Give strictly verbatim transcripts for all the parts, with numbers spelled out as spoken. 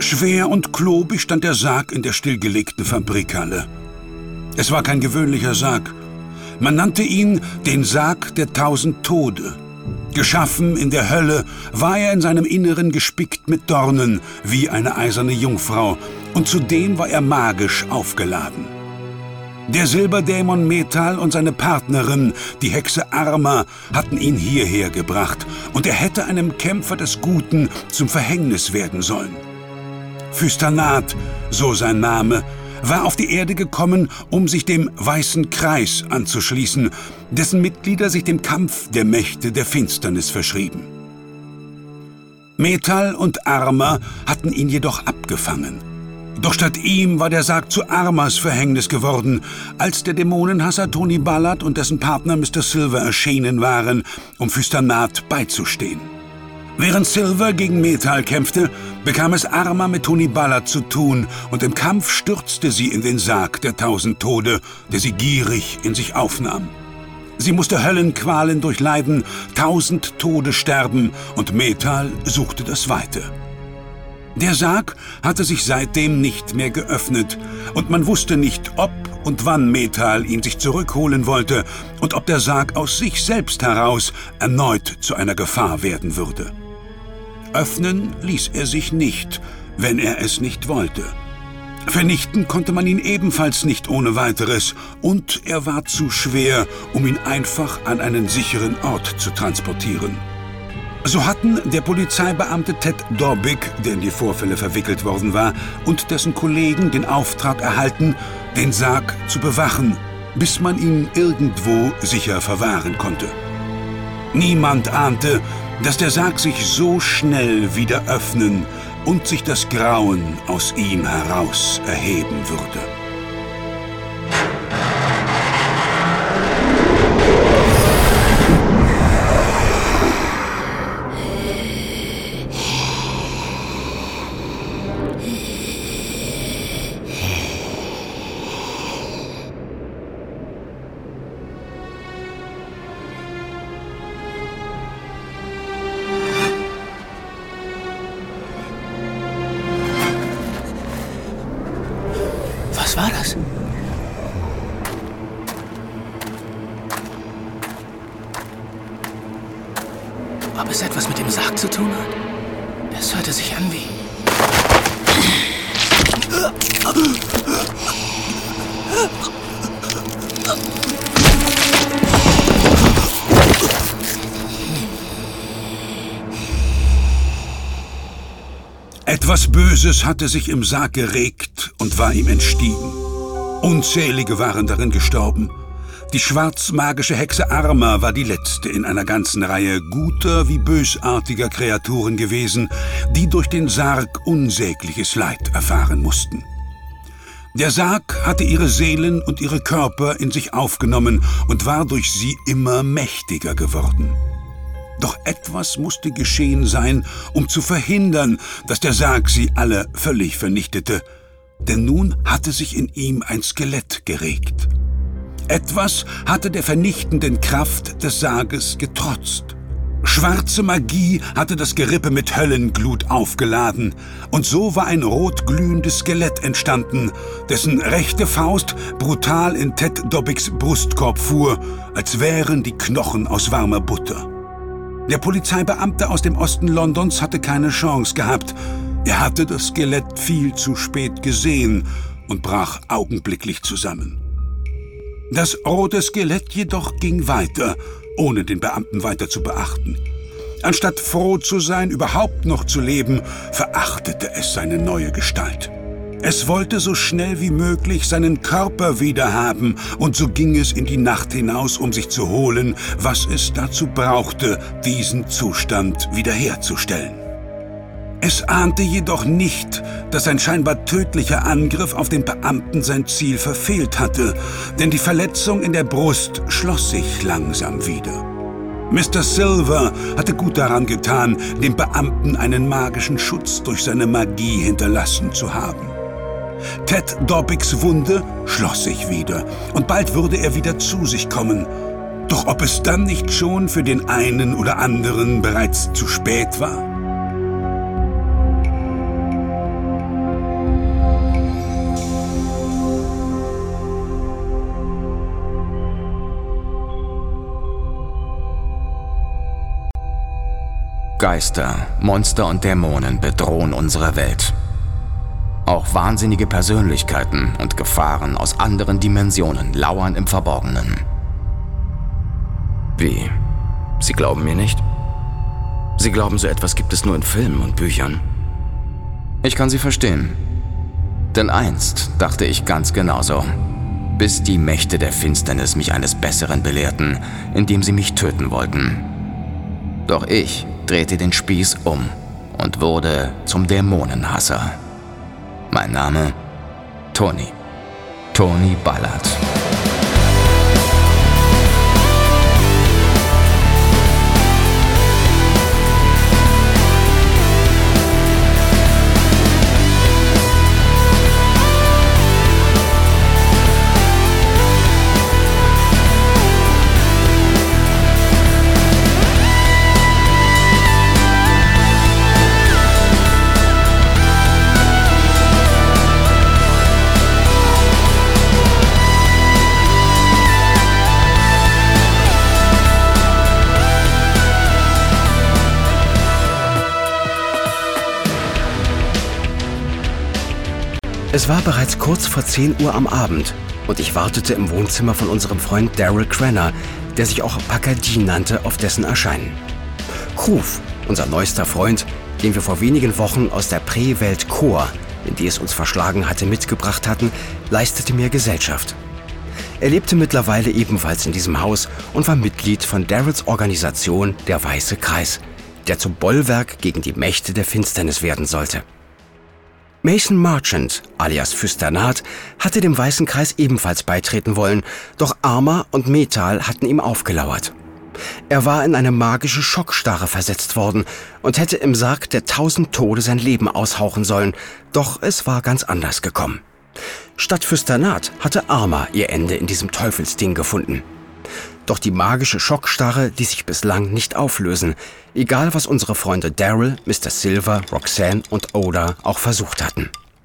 Schwer und klobig stand der Sarg in der stillgelegten Fabrikhalle. Es war kein gewöhnlicher Sarg. Man nannte ihn den Sarg der tausend Tode. Geschaffen in der Hölle war er in seinem Inneren gespickt mit Dornen, wie eine eiserne Jungfrau, und zudem war er magisch aufgeladen. Der Silberdämon Metal und seine Partnerin, die Hexe Arma, hatten ihn hierher gebracht, und er hätte einem Kämpfer des Guten zum Verhängnis werden sollen. Phystanath, so sein Name, war auf die Erde gekommen, um sich dem Weißen Kreis anzuschließen, dessen Mitglieder sich dem Kampf der Mächte der Finsternis verschrieben. Metal und Arma hatten ihn jedoch abgefangen. Doch statt ihm war der Sarg zu Armas Verhängnis geworden, als der Dämonenhasser Tony Ballard und dessen Partner Mister Silver erschienen waren, um Phystanath beizustehen. Während Silver gegen Metal kämpfte, bekam es Arma mit Tony Ballard zu tun, und im Kampf stürzte sie in den Sarg der tausend Tode, der sie gierig in sich aufnahm. Sie musste Höllenqualen durchleiden, tausend Tode sterben, und Metal suchte das Weite. Der Sarg hatte sich seitdem nicht mehr geöffnet, und man wusste nicht, ob und wann Metal ihn sich zurückholen wollte und ob der Sarg aus sich selbst heraus erneut zu einer Gefahr werden würde. Öffnen ließ er sich nicht, wenn er es nicht wollte. Vernichten konnte man ihn ebenfalls nicht ohne weiteres, und er war zu schwer, um ihn einfach an einen sicheren Ort zu transportieren. So hatten der Polizeibeamte Ted Dobbick, der in die Vorfälle verwickelt worden war, und dessen Kollegen den Auftrag erhalten, den Sarg zu bewachen, bis man ihn irgendwo sicher verwahren konnte. Niemand ahnte, dass der Sarg sich so schnell wieder öffnen und sich das Grauen aus ihm heraus erheben würde. Was war das? Ob es etwas mit dem Sarg zu tun hat? Es hörte sich an wie... Etwas Böses hatte sich im Sarg geregt und war ihm entstiegen. Unzählige waren darin gestorben. Die schwarzmagische Hexe Arma war die letzte in einer ganzen Reihe guter wie bösartiger Kreaturen gewesen, die durch den Sarg unsägliches Leid erfahren mussten. Der Sarg hatte ihre Seelen und ihre Körper in sich aufgenommen und war durch sie immer mächtiger geworden. Doch etwas musste geschehen sein, um zu verhindern, dass der Sarg sie alle völlig vernichtete. Denn nun hatte sich in ihm ein Skelett geregt. Etwas hatte der vernichtenden Kraft des Sarges getrotzt. Schwarze Magie hatte das Gerippe mit Höllenglut aufgeladen, und so war ein rotglühendes Skelett entstanden, dessen rechte Faust brutal in Ted Dobbicks Brustkorb fuhr, als wären die Knochen aus warmer Butter. Der Polizeibeamte aus dem Osten Londons hatte keine Chance gehabt. Er hatte das Skelett viel zu spät gesehen und brach augenblicklich zusammen. Das rote Skelett jedoch ging weiter, ohne den Beamten weiter zu beachten. Anstatt froh zu sein, überhaupt noch zu leben, verachtete es seine neue Gestalt. Es wollte so schnell wie möglich seinen Körper wiederhaben, und so ging es in die Nacht hinaus, um sich zu holen, was es dazu brauchte, diesen Zustand wiederherzustellen. Es ahnte jedoch nicht, dass ein scheinbar tödlicher Angriff auf den Beamten sein Ziel verfehlt hatte, denn die Verletzung in der Brust schloss sich langsam wieder. Mister Silver hatte gut daran getan, dem Beamten einen magischen Schutz durch seine Magie hinterlassen zu haben. Ted Dobbicks Wunde schloss sich wieder, und bald würde er wieder zu sich kommen. Doch ob es dann nicht schon für den einen oder anderen bereits zu spät war? Geister, Monster und Dämonen bedrohen unsere Welt. Auch wahnsinnige Persönlichkeiten und Gefahren aus anderen Dimensionen lauern im Verborgenen. Wie? Sie glauben mir nicht? Sie glauben, so etwas gibt es nur in Filmen und Büchern? Ich kann Sie verstehen. Denn einst dachte ich ganz genauso. Bis die Mächte der Finsternis mich eines Besseren belehrten, indem sie mich töten wollten. Doch ich drehte den Spieß um und wurde zum Dämonenhasser. Mein Name? Tony. Tony Ballard. Es war bereits kurz vor zehn Uhr am Abend und ich wartete im Wohnzimmer von unserem Freund Daryl Cranner, der sich auch Pakadi nannte, auf dessen Erscheinen. Kruf, unser neuester Freund, den wir vor wenigen Wochen aus der Prä-Welt Chor, in die es uns verschlagen hatte, mitgebracht hatten, leistete mir Gesellschaft. Er lebte mittlerweile ebenfalls in diesem Haus und war Mitglied von Daryls Organisation Der Weiße Kreis, der zum Bollwerk gegen die Mächte der Finsternis werden sollte. Mason Marchant, alias Fürstanat, hatte dem Weißen Kreis ebenfalls beitreten wollen, doch Arma und Metal hatten ihm aufgelauert. Er war in eine magische Schockstarre versetzt worden und hätte im Sarg der tausend Tode sein Leben aushauchen sollen, doch es war ganz anders gekommen. Statt Fürstanat hatte Arma ihr Ende in diesem Teufelsding gefunden. Doch die magische Schockstarre ließ sich bislang nicht auflösen, egal was unsere Freunde Daryl, Mister Silver, Roxanne und Oda auch versucht hatten.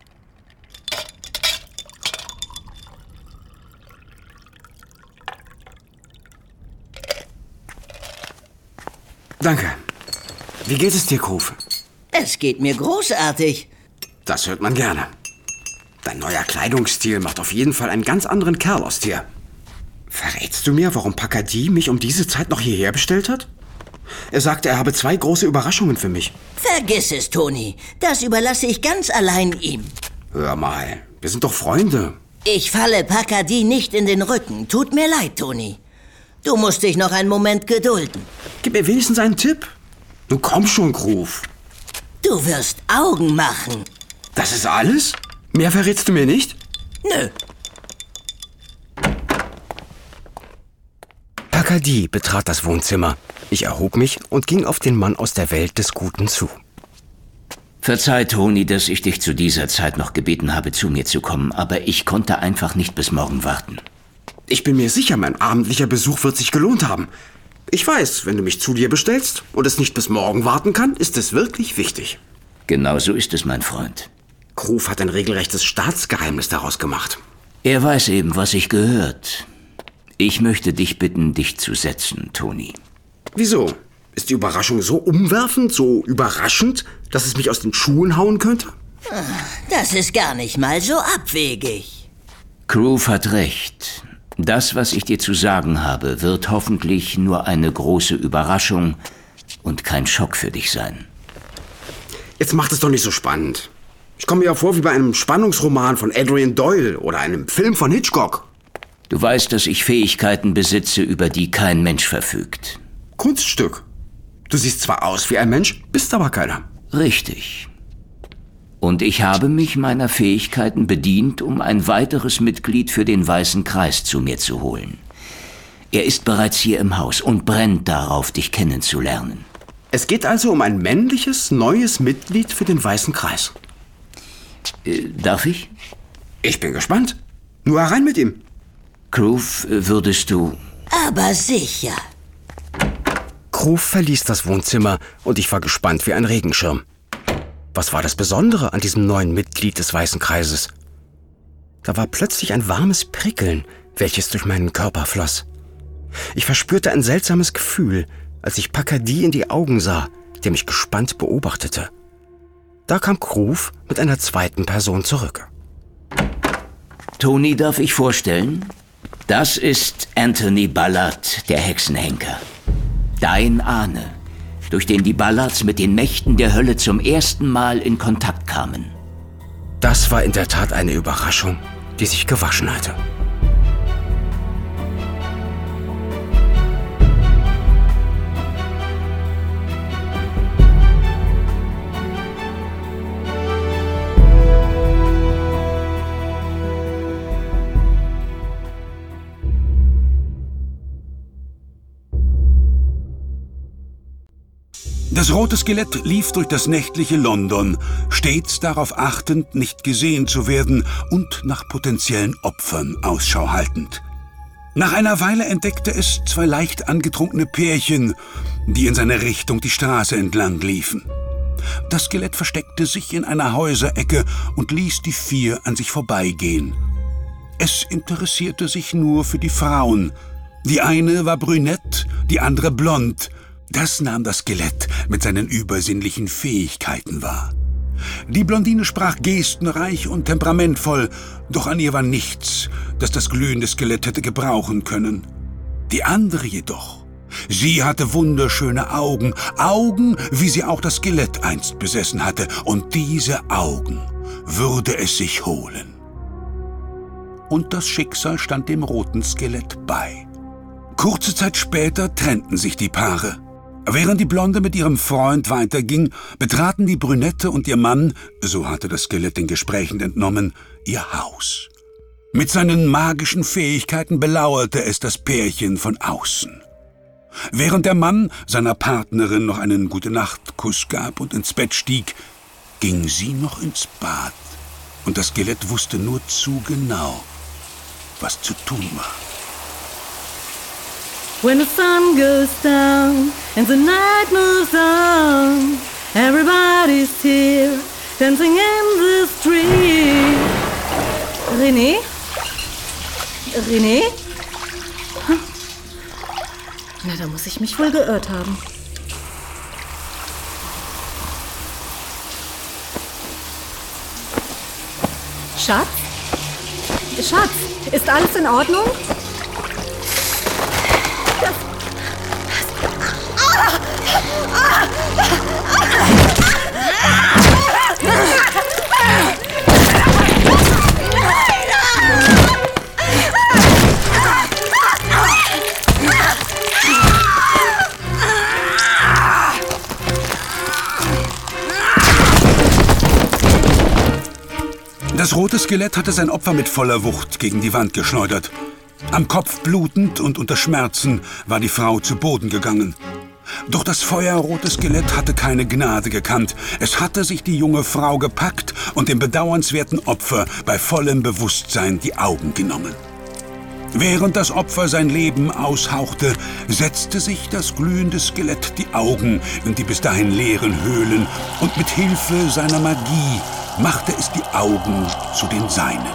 Danke. Wie geht es dir, Kruf? Es geht mir großartig. Das hört man gerne. Dein neuer Kleidungsstil macht auf jeden Fall einen ganz anderen Kerl aus dir. Verrätst du mir, warum Pakadi mich um diese Zeit noch hierher bestellt hat? Er sagte, er habe zwei große Überraschungen für mich. Vergiss es, Tony. Das überlasse ich ganz allein ihm. Hör mal, wir sind doch Freunde. Ich falle Pakadi nicht in den Rücken. Tut mir leid, Tony. Du musst dich noch einen Moment gedulden. Gib mir wenigstens einen Tipp. Nun komm schon, Kruf. Du wirst Augen machen. Das ist alles? Mehr verrätst du mir nicht? Nö. Pakadi betrat das Wohnzimmer. Ich erhob mich und ging auf den Mann aus der Welt des Guten zu. Verzeih, Tony, dass ich dich zu dieser Zeit noch gebeten habe, zu mir zu kommen, aber ich konnte einfach nicht bis morgen warten. Ich bin mir sicher, mein abendlicher Besuch wird sich gelohnt haben. Ich weiß, wenn du mich zu dir bestellst und es nicht bis morgen warten kann, ist es wirklich wichtig. Genau so ist es, mein Freund. Kruf hat ein regelrechtes Staatsgeheimnis daraus gemacht. Er weiß eben, was sich gehört. Ich möchte dich bitten, dich zu setzen, Tony. Wieso? Ist die Überraschung so umwerfend, so überraschend, dass es mich aus den Schuhen hauen könnte? Das ist gar nicht mal so abwegig. Kruf hat recht. Das, was ich dir zu sagen habe, wird hoffentlich nur eine große Überraschung und kein Schock für dich sein. Jetzt macht es doch nicht so spannend. Ich komme mir ja vor wie bei einem Spannungsroman von Adrian Doyle oder einem Film von Hitchcock. Du weißt, dass ich Fähigkeiten besitze, über die kein Mensch verfügt. Kunststück. Du siehst zwar aus wie ein Mensch, bist aber keiner. Richtig. Und ich habe mich meiner Fähigkeiten bedient, um ein weiteres Mitglied für den Weißen Kreis zu mir zu holen. Er ist bereits hier im Haus und brennt darauf, dich kennenzulernen. Es geht also um ein männliches, neues Mitglied für den Weißen Kreis. Äh, darf ich? Ich bin gespannt. Nur herein mit ihm. Kruf, würdest du... Aber sicher. Kruf verließ das Wohnzimmer und ich war gespannt wie ein Regenschirm. Was war das Besondere an diesem neuen Mitglied des Weißen Kreises? Da war plötzlich ein warmes Prickeln, welches durch meinen Körper floss. Ich verspürte ein seltsames Gefühl, als ich Pakadi in die Augen sah, der mich gespannt beobachtete. Da kam Groove mit einer zweiten Person zurück. Toni, darf ich vorstellen? Das ist Anthony Ballard, der Hexenhenker. Dein Ahne, durch den die Ballards mit den Mächten der Hölle zum ersten Mal in Kontakt kamen. Das war in der Tat eine Überraschung, die sich gewaschen hatte. Das rote Skelett lief durch das nächtliche London, stets darauf achtend, nicht gesehen zu werden und nach potenziellen Opfern Ausschau haltend. Nach einer Weile entdeckte es zwei leicht angetrunkene Pärchen, die in seine Richtung die Straße entlang liefen. Das Skelett versteckte sich in einer Häuserecke und ließ die vier an sich vorbeigehen. Es interessierte sich nur für die Frauen. Die eine war brünett, die andere blond. Das nahm das Skelett mit seinen übersinnlichen Fähigkeiten wahr. Die Blondine sprach gestenreich und temperamentvoll, doch an ihr war nichts, das das glühende Skelett hätte gebrauchen können. Die andere jedoch, sie hatte wunderschöne Augen, Augen, wie sie auch das Skelett einst besessen hatte, und diese Augen würde es sich holen. Und das Schicksal stand dem roten Skelett bei. Kurze Zeit später trennten sich die Paare. Während die Blonde mit ihrem Freund weiterging, betraten die Brünette und ihr Mann, so hatte das Skelett den Gesprächen entnommen, ihr Haus. Mit seinen magischen Fähigkeiten belauerte es das Pärchen von außen. Während der Mann seiner Partnerin noch einen Gute-Nacht-Kuss gab und ins Bett stieg, ging sie noch ins Bad. Und das Skelett wusste nur zu genau, was zu tun war. When the sun goes down and the night moves on, everybody's here, dancing in the street. René? René? Hm. Na, da muss ich mich wohl geirrt haben. Schatz? Schatz, ist alles in Ordnung? Das rote Skelett hatte sein Opfer mit voller Wucht gegen die Wand geschleudert. Am Kopf blutend und unter Schmerzen war die Frau zu Boden gegangen. Doch das feuerrote Skelett hatte keine Gnade gekannt. Es hatte sich die junge Frau gepackt und dem bedauernswerten Opfer bei vollem Bewusstsein die Augen genommen. Während das Opfer sein Leben aushauchte, setzte sich das glühende Skelett die Augen in die bis dahin leeren Höhlen und mit Hilfe seiner Magie machte es die Augen zu den seinen.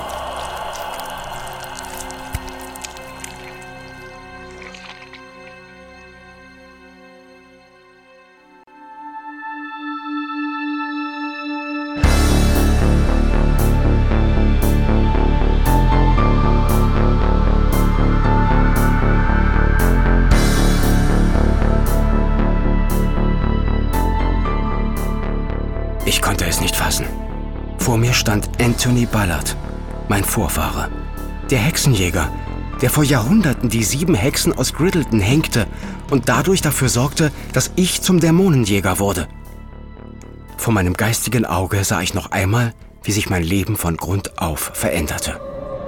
Ich konnte es nicht fassen. Vor mir stand Anthony Ballard, mein Vorfahre, der Hexenjäger, der vor Jahrhunderten die sieben Hexen aus Griddleton hängte und dadurch dafür sorgte, dass ich zum Dämonenjäger wurde. Vor meinem geistigen Auge sah ich noch einmal, wie sich mein Leben von Grund auf veränderte.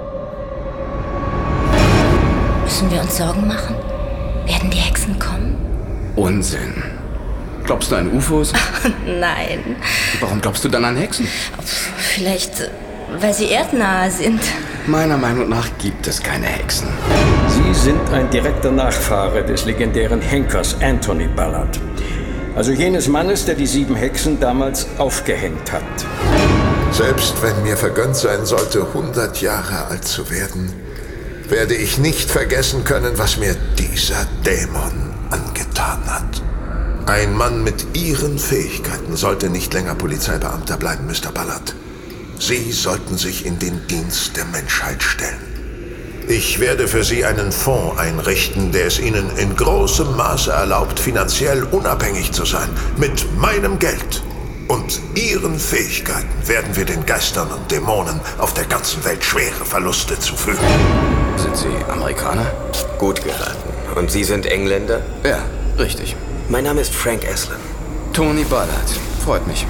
Müssen wir uns Sorgen machen? Werden die Hexen kommen? Unsinn. Glaubst du an U F Os? Nein. Warum glaubst du dann an Hexen? Vielleicht, weil sie erdnahe sind. Meiner Meinung nach gibt es keine Hexen. Sie sind ein direkter Nachfahre des legendären Henkers Anthony Ballard. Also jenes Mannes, der die sieben Hexen damals aufgehängt hat. Selbst wenn mir vergönnt sein sollte, hundert Jahre alt zu werden, werde ich nicht vergessen können, was mir dieser Dämon angetan hat. Ein Mann mit Ihren Fähigkeiten sollte nicht länger Polizeibeamter bleiben, Mister Ballard. Sie sollten sich in den Dienst der Menschheit stellen. Ich werde für Sie einen Fonds einrichten, der es Ihnen in großem Maße erlaubt, finanziell unabhängig zu sein. Mit meinem Geld und Ihren Fähigkeiten werden wir den Geistern und Dämonen auf der ganzen Welt schwere Verluste zufügen. Sind Sie Amerikaner? Gut geraten. Und Sie sind Engländer? Ja, richtig. Mein Name ist Frank Aslan. Tony Ballard. Freut mich.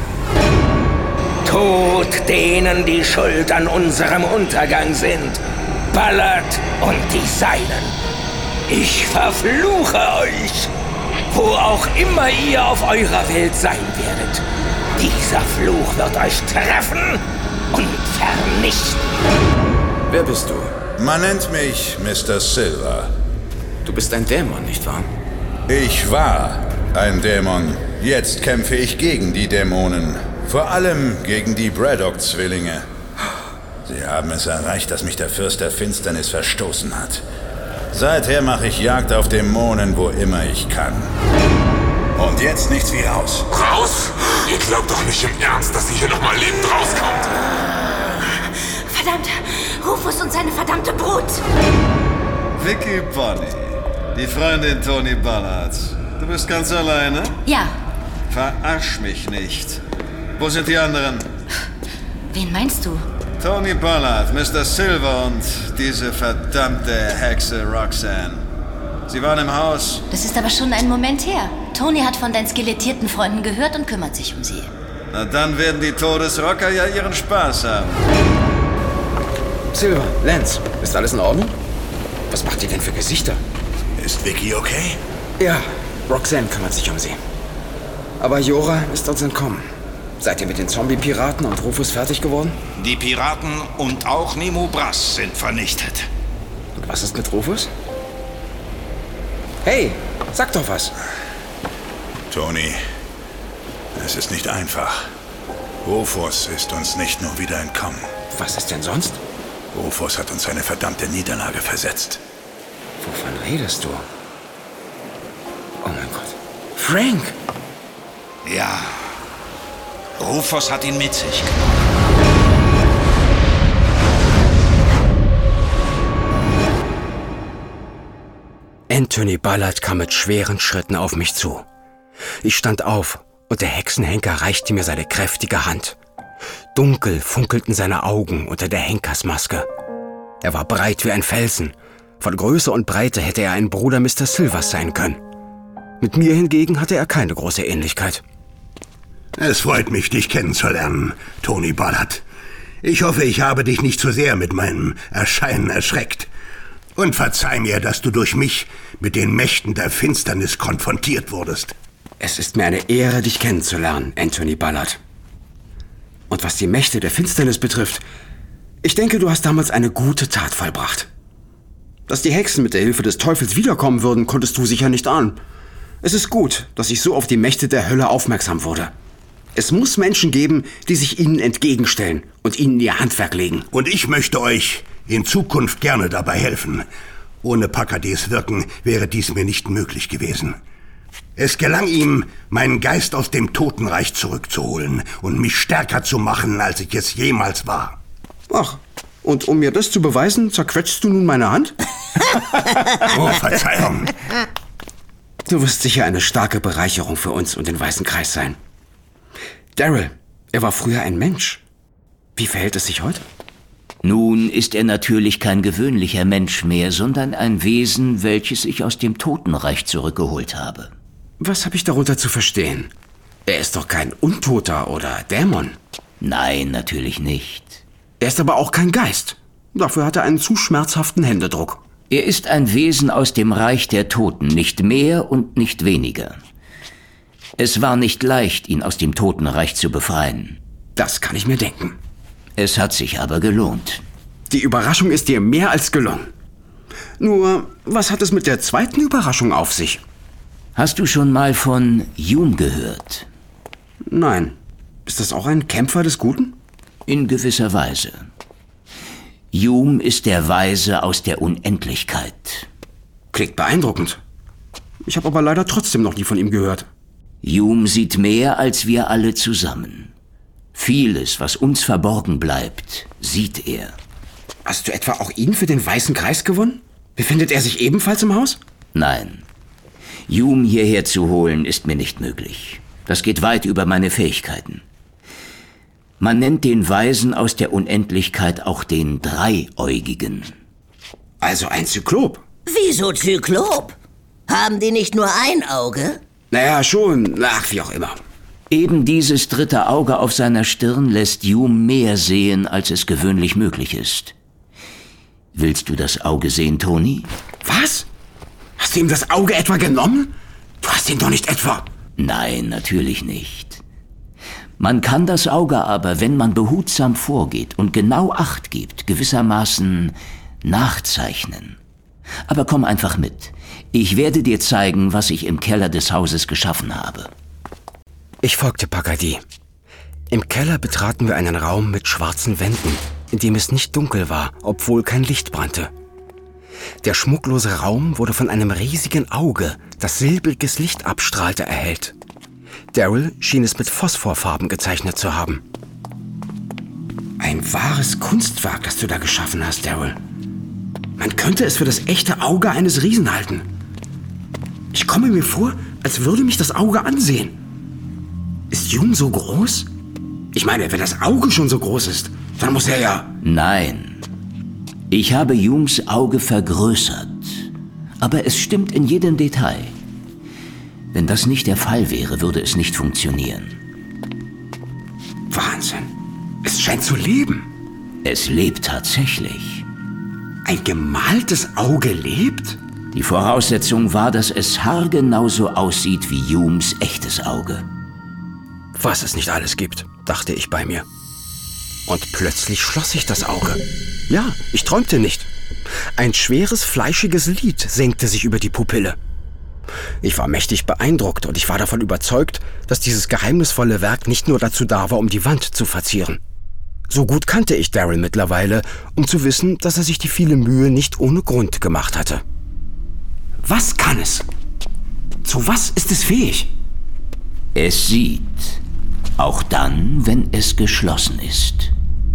Tod denen, die schuld an unserem Untergang sind. Ballard und die Seinen. Ich verfluche euch, wo auch immer ihr auf eurer Welt sein werdet. Dieser Fluch wird euch treffen und vernichten. Wer bist du? Man nennt mich Mister Silver. Du bist ein Dämon, nicht wahr? Ich war ein Dämon. Jetzt kämpfe ich gegen die Dämonen. Vor allem gegen die Braddock-Zwillinge. Sie haben es erreicht, dass mich der Fürst der Finsternis verstoßen hat. Seither mache ich Jagd auf Dämonen, wo immer ich kann. Und jetzt nichts wie raus. Raus? Ihr glaubt doch nicht im Ernst, dass ihr hier noch mal lebend rauskommt. Verdammt! Rufus und seine verdammte Brut! Vicky Bonny, die Freundin Tony Ballards. Du bist ganz alleine? Ja. Verarsch mich nicht. Wo sind die anderen? Wen meinst du? Tony Ballard, Mister Silver und diese verdammte Hexe Roxanne. Sie waren im Haus. Das ist aber schon einen Moment her. Tony hat von deinen skelettierten Freunden gehört und kümmert sich um sie. Na dann werden die Todesrocker ja ihren Spaß haben. Silver, Lance, ist alles in Ordnung? Was macht ihr denn für Gesichter? Ist Vicky okay? Ja, Roxanne kümmert sich um sie. Aber Jora ist uns entkommen. Seid ihr mit den Zombie-Piraten und Rufus fertig geworden? Die Piraten und auch Nemo Brass sind vernichtet. Und was ist mit Rufus? Hey, sag doch was. Tony, es ist nicht einfach. Rufus ist uns nicht nur wieder entkommen. Was ist denn sonst? Rufus hat uns eine verdammte Niederlage versetzt. Wovon redest du? Oh mein Gott. Frank! Ja. Rufus hat ihn mit sich genommen. Anthony Ballard kam mit schweren Schritten auf mich zu. Ich stand auf und der Hexenhenker reichte mir seine kräftige Hand. Dunkel funkelten seine Augen unter der Henkersmaske. Er war breit wie ein Felsen. Von Größe und Breite hätte er ein Bruder Mister Silvers sein können. Mit mir hingegen hatte er keine große Ähnlichkeit. Es freut mich, dich kennenzulernen, Tony Ballard. Ich hoffe, ich habe dich nicht zu sehr mit meinem Erscheinen erschreckt. Und verzeih mir, dass du durch mich mit den Mächten der Finsternis konfrontiert wurdest. Es ist mir eine Ehre, dich kennenzulernen, Anthony Ballard. Und was die Mächte der Finsternis betrifft, ich denke, du hast damals eine gute Tat vollbracht. Dass die Hexen mit der Hilfe des Teufels wiederkommen würden, konntest du sicher nicht ahnen. Es ist gut, dass ich so auf die Mächte der Hölle aufmerksam wurde. Es muss Menschen geben, die sich ihnen entgegenstellen und ihnen ihr Handwerk legen. Und ich möchte euch in Zukunft gerne dabei helfen. Ohne Pacadés Wirken wäre dies mir nicht möglich gewesen. Es gelang ihm, meinen Geist aus dem Totenreich zurückzuholen und mich stärker zu machen, als ich es jemals war. Ach, und um mir das zu beweisen, zerquetschst du nun meine Hand? Oh, Verzeihung. Du wirst sicher eine starke Bereicherung für uns und den Weißen Kreis sein. Daryl, er war früher ein Mensch. Wie verhält es sich heute? Nun ist er natürlich kein gewöhnlicher Mensch mehr, sondern ein Wesen, welches ich aus dem Totenreich zurückgeholt habe. Was habe ich darunter zu verstehen? Er ist doch kein Untoter oder Dämon. Nein, natürlich nicht. Er ist aber auch kein Geist. Dafür hat er einen zu schmerzhaften Händedruck. Er ist ein Wesen aus dem Reich der Toten, nicht mehr und nicht weniger. Es war nicht leicht, ihn aus dem Totenreich zu befreien. Das kann ich mir denken. Es hat sich aber gelohnt. Die Überraschung ist dir mehr als gelungen. Nur, was hat es mit der zweiten Überraschung auf sich? Hast du schon mal von Hume gehört? Nein. Ist das auch ein Kämpfer des Guten? In gewisser Weise. Hume ist der Weise aus der Unendlichkeit. Klingt beeindruckend. Ich habe aber leider trotzdem noch nie von ihm gehört. Hume sieht mehr als wir alle zusammen. Vieles, was uns verborgen bleibt, sieht er. Hast du etwa auch ihn für den Weißen Kreis gewonnen? Befindet er sich ebenfalls im Haus? Nein. Hume hierher zu holen, ist mir nicht möglich. Das geht weit über meine Fähigkeiten. Man nennt den Weisen aus der Unendlichkeit auch den Dreiäugigen. Also ein Zyklop? Wieso Zyklop? Haben die nicht nur ein Auge? Naja, schon. Ach, wie auch immer. Eben dieses dritte Auge auf seiner Stirn lässt Hume mehr sehen, als es gewöhnlich möglich ist. Willst du das Auge sehen, Tony? Was? Hast du ihm das Auge etwa genommen? Du hast ihn doch nicht etwa... Nein, natürlich nicht. Man kann das Auge aber, wenn man behutsam vorgeht und genau Acht gibt, gewissermaßen nachzeichnen. Aber komm einfach mit. Ich werde dir zeigen, was ich im Keller des Hauses geschaffen habe. Ich folgte Pacadie. Im Keller betraten wir einen Raum mit schwarzen Wänden, in dem es nicht dunkel war, obwohl kein Licht brannte. Der schmucklose Raum wurde von einem riesigen Auge, das silbriges Licht abstrahlte, erhellt. Daryl schien es mit Phosphorfarben gezeichnet zu haben. Ein wahres Kunstwerk, das du da geschaffen hast, Daryl. Man könnte es für das echte Auge eines Riesen halten. Ich komme mir vor, als würde mich das Auge ansehen. Ist Hume so groß? Ich meine, wenn das Auge schon so groß ist, dann muss er ja... Nein. Ich habe Humes Auge vergrößert. Aber es stimmt in jedem Detail. Wenn das nicht der Fall wäre, würde es nicht funktionieren. Wahnsinn. Es scheint zu leben. Es lebt tatsächlich. Ein gemaltes Auge lebt? Die Voraussetzung war, dass es haargenau so aussieht wie Humes echtes Auge. Was es nicht alles gibt, dachte ich bei mir. Und plötzlich schloss sich das Auge. Ja, ich träumte nicht. Ein schweres, fleischiges Lid senkte sich über die Pupille. Ich war mächtig beeindruckt und ich war davon überzeugt, dass dieses geheimnisvolle Werk nicht nur dazu da war, um die Wand zu verzieren. So gut kannte ich Daryl mittlerweile, um zu wissen, dass er sich die viele Mühe nicht ohne Grund gemacht hatte. Was kann es? Zu was ist es fähig? Es sieht, auch dann, wenn es geschlossen ist.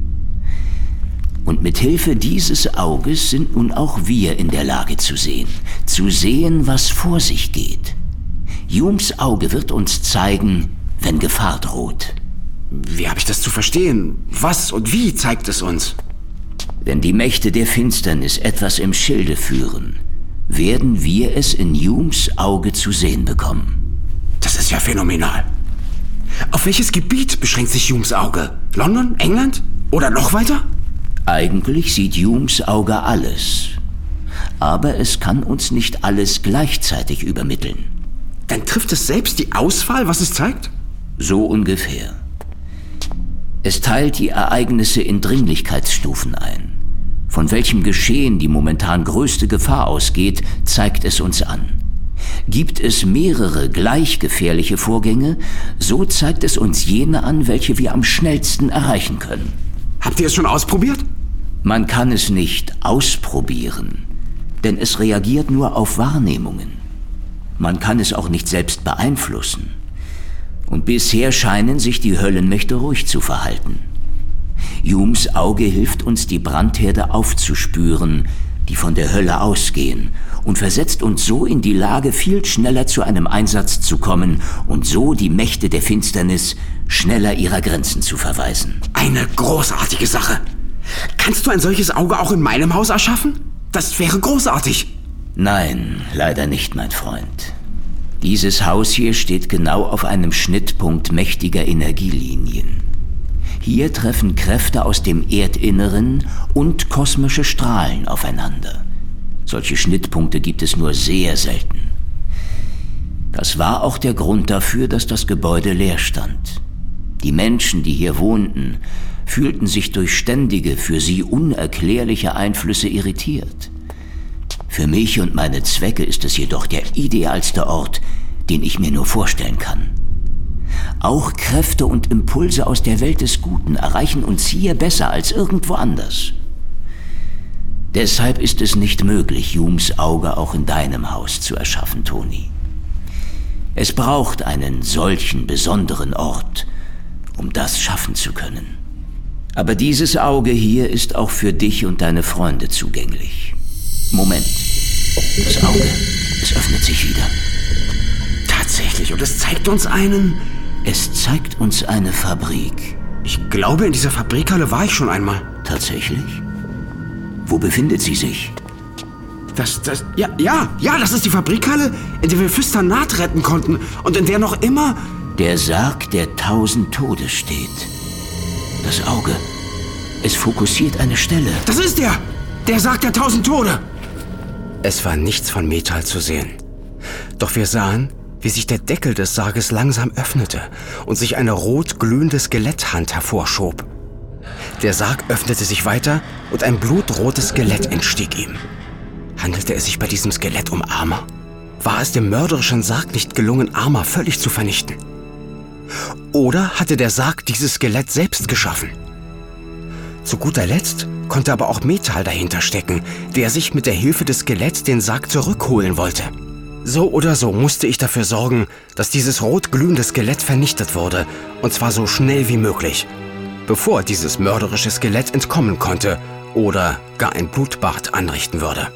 Und mit Hilfe dieses Auges sind nun auch wir in der Lage zu sehen, zu sehen, was vor sich geht. Humes Auge wird uns zeigen, wenn Gefahr droht. Wie habe ich das zu verstehen? Was und wie zeigt es uns? Wenn die Mächte der Finsternis etwas im Schilde führen, werden wir es in Humes Auge zu sehen bekommen. Das ist ja phänomenal. Auf welches Gebiet beschränkt sich Humes Auge? London? England? Oder noch weiter? Eigentlich sieht Humes Auge alles. Aber es kann uns nicht alles gleichzeitig übermitteln. Dann trifft es selbst die Auswahl, was es zeigt? So ungefähr. Es teilt die Ereignisse in Dringlichkeitsstufen ein. Von welchem Geschehen die momentan größte Gefahr ausgeht, zeigt es uns an. Gibt es mehrere gleich gefährliche Vorgänge, so zeigt es uns jene an, welche wir am schnellsten erreichen können. Habt ihr es schon ausprobiert? Man kann es nicht ausprobieren, denn es reagiert nur auf Wahrnehmungen. Man kann es auch nicht selbst beeinflussen. Und bisher scheinen sich die Höllenmächte ruhig zu verhalten. Humes Auge hilft uns, die Brandherde aufzuspüren, die von der Hölle ausgehen, und versetzt uns so in die Lage, viel schneller zu einem Einsatz zu kommen und so die Mächte der Finsternis schneller ihrer Grenzen zu verweisen. Eine großartige Sache. Kannst du ein solches Auge auch in meinem Haus erschaffen? Das wäre großartig. Nein, leider nicht, mein Freund. Dieses Haus hier steht genau auf einem Schnittpunkt mächtiger Energielinien. Hier treffen Kräfte aus dem Erdinneren und kosmische Strahlen aufeinander. Solche Schnittpunkte gibt es nur sehr selten. Das war auch der Grund dafür, dass das Gebäude leer stand. Die Menschen, die hier wohnten, fühlten sich durch ständige, für sie unerklärliche Einflüsse irritiert. Für mich und meine Zwecke ist es jedoch der idealste Ort, den ich mir nur vorstellen kann. Auch Kräfte und Impulse aus der Welt des Guten erreichen uns hier besser als irgendwo anders. Deshalb ist es nicht möglich, Humes Auge auch in deinem Haus zu erschaffen, Tony. Es braucht einen solchen besonderen Ort, um das schaffen zu können. Aber dieses Auge hier ist auch für dich und deine Freunde zugänglich. Moment. Das Auge, es öffnet sich wieder. Tatsächlich, und es zeigt uns einen... Es zeigt uns eine Fabrik. Ich glaube, in dieser Fabrikhalle war ich schon einmal. Tatsächlich? Wo befindet sie sich? Das, das, ja, ja, ja, das ist die Fabrikhalle, in der wir Fisternat retten konnten und in der noch immer... Der Sarg der tausend Tode steht. Das Auge, es fokussiert eine Stelle. Das ist er! Der Sarg der tausend Tode! Es war nichts von Metall zu sehen. Doch wir sahen, wie sich der Deckel des Sarges langsam öffnete und sich eine rot glühende Skeletthand hervorschob. Der Sarg öffnete sich weiter und ein blutrotes Skelett entstieg ihm. Handelte es sich bei diesem Skelett um Arma? War es dem mörderischen Sarg nicht gelungen, Arma völlig zu vernichten? Oder hatte der Sarg dieses Skelett selbst geschaffen? Zu guter Letzt konnte aber auch Metall dahinter stecken, der sich mit der Hilfe des Skeletts den Sarg zurückholen wollte. So oder so musste ich dafür sorgen, dass dieses rot glühende Skelett vernichtet wurde, und zwar so schnell wie möglich, bevor dieses mörderische Skelett entkommen konnte oder gar ein Blutbad anrichten würde.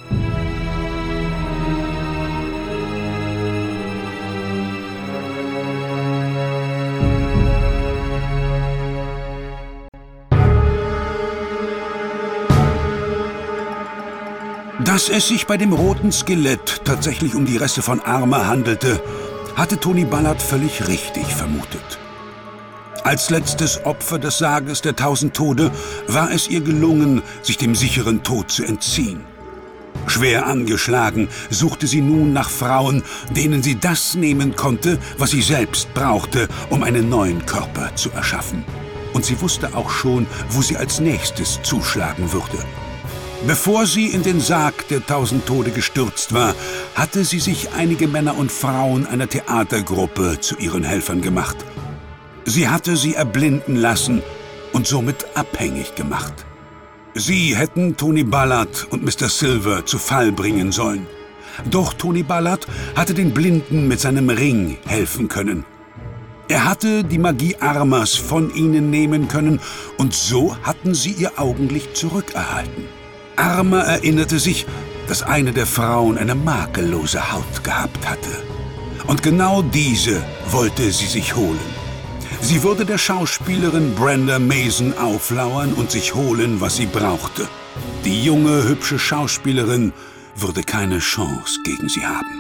Dass es sich bei dem roten Skelett tatsächlich um die Reste von Arma handelte, hatte Tony Ballard völlig richtig vermutet. Als letztes Opfer des Sarges der tausend Tode war es ihr gelungen, sich dem sicheren Tod zu entziehen. Schwer angeschlagen suchte sie nun nach Frauen, denen sie das nehmen konnte, was sie selbst brauchte, um einen neuen Körper zu erschaffen. Und sie wusste auch schon, wo sie als nächstes zuschlagen würde. Bevor sie in den Sarg der tausend Tode gestürzt war, hatte sie sich einige Männer und Frauen einer Theatergruppe zu ihren Helfern gemacht. Sie hatte sie erblinden lassen und somit abhängig gemacht. Sie hätten Tony Ballard und Mister Silver zu Fall bringen sollen. Doch Tony Ballard hatte den Blinden mit seinem Ring helfen können. Er hatte die Magie Armas von ihnen nehmen können und so hatten sie ihr Augenlicht zurückerhalten. Arma erinnerte sich, dass eine der Frauen eine makellose Haut gehabt hatte. Und genau diese wollte sie sich holen. Sie würde der Schauspielerin Brenda Mason auflauern und sich holen, was sie brauchte. Die junge, hübsche Schauspielerin würde keine Chance gegen sie haben.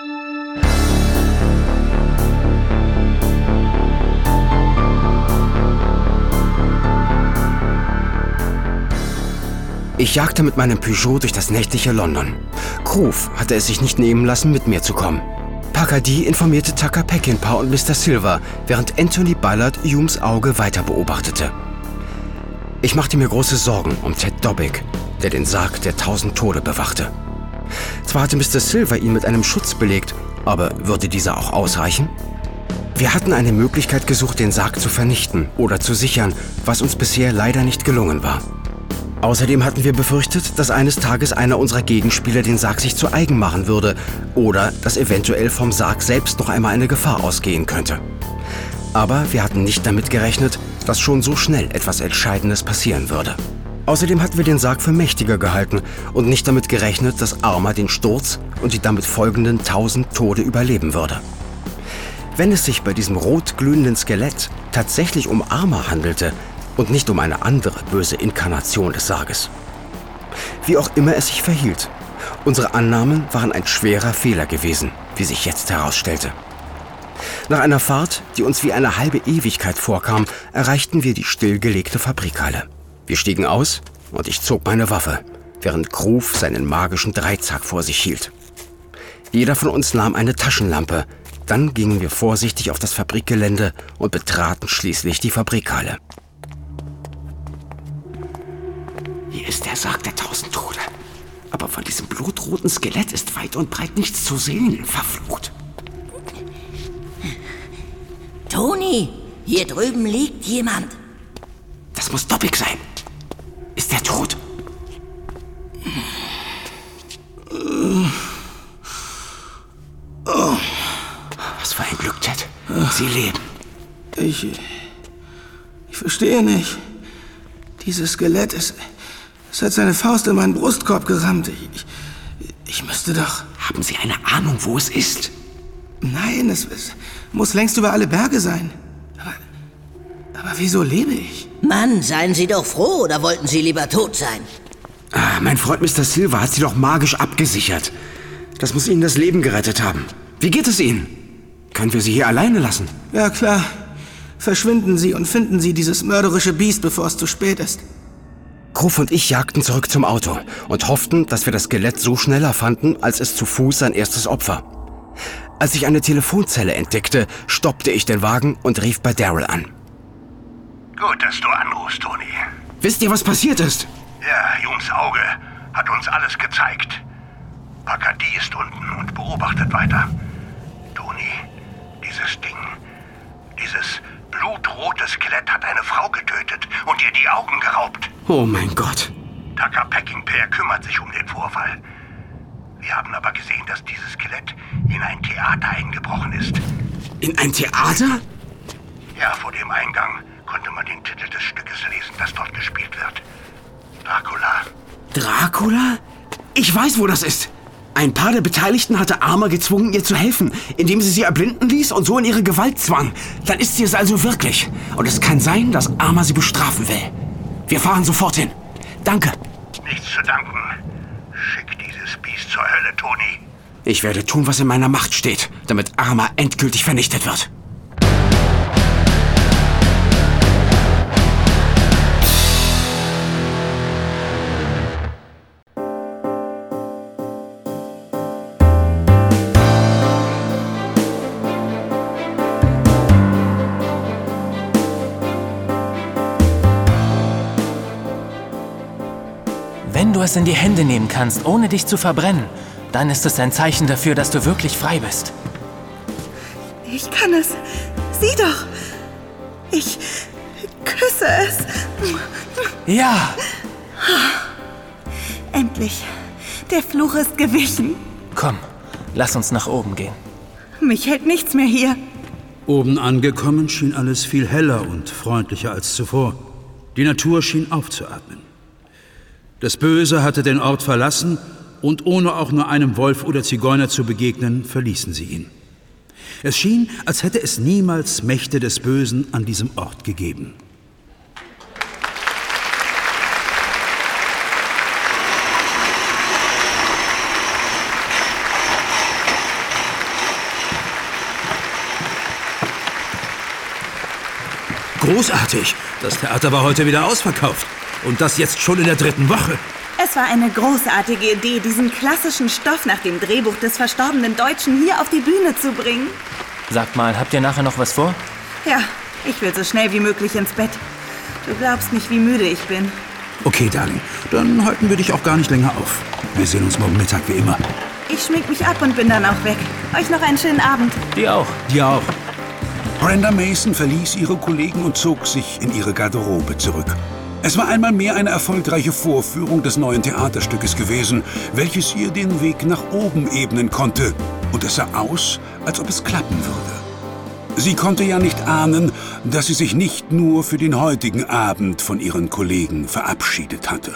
Ich jagte mit meinem Peugeot durch das nächtliche London. Groove hatte es sich nicht nehmen lassen, mit mir zu kommen. Pakadi informierte Tucker Peckinpah und Mister Silver, während Anthony Ballard Humes Auge weiter beobachtete. Ich machte mir große Sorgen um Ted Dobbick, der den Sarg der tausend Tode bewachte. Zwar hatte Mister Silver ihn mit einem Schutz belegt, aber würde dieser auch ausreichen? Wir hatten eine Möglichkeit gesucht, den Sarg zu vernichten oder zu sichern, was uns bisher leider nicht gelungen war. Außerdem hatten wir befürchtet, dass eines Tages einer unserer Gegenspieler den Sarg sich zu eigen machen würde oder dass eventuell vom Sarg selbst noch einmal eine Gefahr ausgehen könnte. Aber wir hatten nicht damit gerechnet, dass schon so schnell etwas Entscheidendes passieren würde. Außerdem hatten wir den Sarg für mächtiger gehalten und nicht damit gerechnet, dass Arma den Sturz und die damit folgenden tausend Tode überleben würde. Wenn es sich bei diesem rot glühenden Skelett tatsächlich um Arma handelte, und nicht um eine andere böse Inkarnation des Sarges. Wie auch immer es sich verhielt, unsere Annahmen waren ein schwerer Fehler gewesen, wie sich jetzt herausstellte. Nach einer Fahrt, die uns wie eine halbe Ewigkeit vorkam, erreichten wir die stillgelegte Fabrikhalle. Wir stiegen aus und ich zog meine Waffe, während Groove seinen magischen Dreizack vor sich hielt. Jeder von uns nahm eine Taschenlampe, dann gingen wir vorsichtig auf das Fabrikgelände und betraten schließlich die Fabrikhalle. Hier ist der Sarg der tausend Tode. Aber von diesem blutroten Skelett ist weit und breit nichts zu sehen. Verflucht. Tony, hier drüben liegt jemand. Das muss Dobbick sein. Ist er tot? Und sie leben. Ich... Ich verstehe nicht. Dieses Skelett, es, es hat seine Faust in meinen Brustkorb gerammt. Ich, ich, ich müsste doch... Haben Sie eine Ahnung, wo es ist? Nein, es, es muss längst über alle Berge sein. Aber, aber wieso lebe ich? Mann, seien Sie doch froh, oder wollten Sie lieber tot sein? Ah, mein Freund Mister Silver hat Sie doch magisch abgesichert. Das muss Ihnen das Leben gerettet haben. Wie geht es Ihnen? Können wir Sie hier alleine lassen? Ja, klar. Verschwinden Sie und finden Sie dieses mörderische Biest, bevor es zu spät ist. Kruf und ich jagten zurück zum Auto und hofften, dass wir das Skelett so schneller fanden, als es zu Fuß sein erstes Opfer. Als ich eine Telefonzelle entdeckte, stoppte ich den Wagen und rief bei Daryl an. Gut, dass du anrufst, Tony. Wisst ihr, was passiert ist? Ja, Jungs Auge hat uns alles gezeigt. Pakadi ist unten und beobachtet weiter. Tony, dieses Ding, dieses blutrote Skelett hat eine Frau getötet und ihr die Augen geraubt. Oh mein Gott. Tucker Peckinpah kümmert sich um den Vorfall. Wir haben aber gesehen, dass dieses Skelett in ein Theater eingebrochen ist. In ein Theater? Ja, vor dem Eingang konnte man den Titel des Stückes lesen, das dort gespielt wird. Dracula. Dracula? Ich weiß, wo das ist. Ein paar der Beteiligten hatte Arma gezwungen, ihr zu helfen, indem sie sie erblinden ließ und so in ihre Gewalt zwang. Dann ist sie es also wirklich. Und es kann sein, dass Arma sie bestrafen will. Wir fahren sofort hin. Danke. Nichts zu danken. Schick dieses Biest zur Hölle, Tony. Ich werde tun, was in meiner Macht steht, damit Arma endgültig vernichtet wird. Wenn du es in die Hände nehmen kannst, ohne dich zu verbrennen, dann ist es ein Zeichen dafür, dass du wirklich frei bist. Ich kann es. Sieh doch. Ich küsse es. Ja. Endlich. Der Fluch ist gewichen. Komm, lass uns nach oben gehen. Mich hält nichts mehr hier. Oben angekommen schien alles viel heller und freundlicher als zuvor. Die Natur schien aufzuatmen. Das Böse hatte den Ort verlassen und ohne auch nur einem Wolf oder Zigeuner zu begegnen, verließen sie ihn. Es schien, als hätte es niemals Mächte des Bösen an diesem Ort gegeben. Großartig! Das Theater war heute wieder ausverkauft. Und das jetzt schon in der dritten Woche. Es war eine großartige Idee, diesen klassischen Stoff nach dem Drehbuch des verstorbenen Deutschen hier auf die Bühne zu bringen. Sagt mal, habt ihr nachher noch was vor? Ja, ich will so schnell wie möglich ins Bett. Du glaubst nicht, wie müde ich bin. Okay, Darling, dann halten wir dich auch gar nicht länger auf. Wir sehen uns morgen Mittag wie immer. Ich schmink mich ab und bin dann auch weg. Euch noch einen schönen Abend. Dir auch. Dir auch. Brenda Mason verließ ihre Kollegen und zog sich in ihre Garderobe zurück. Es war einmal mehr eine erfolgreiche Vorführung des neuen Theaterstückes gewesen, welches ihr den Weg nach oben ebnen konnte. Und es sah aus, als ob es klappen würde. Sie konnte ja nicht ahnen, dass sie sich nicht nur für den heutigen Abend von ihren Kollegen verabschiedet hatte.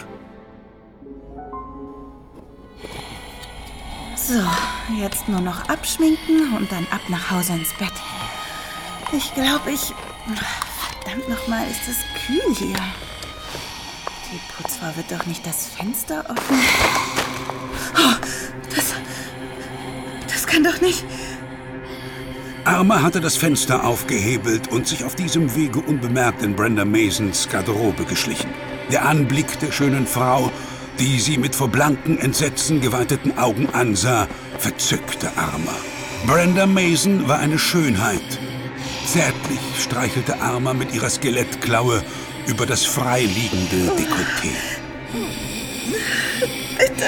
So, jetzt nur noch abschminken und dann ab nach Hause ins Bett. Ich glaube, ich... Verdammt nochmal, ist es kühl hier. Die Putzfrau wird doch nicht das Fenster offen... Oh, das... Das kann doch nicht... Arma hatte das Fenster aufgehebelt und sich auf diesem Wege unbemerkt in Brenda Masons Garderobe geschlichen. Der Anblick der schönen Frau, die sie mit vor blanken Entsetzen geweiteten Augen ansah, verzückte Arma. Brenda Mason war eine Schönheit. Zärtlich streichelte Arma mit ihrer Skelettklaue über das freiliegende Dekolleté. Bitte.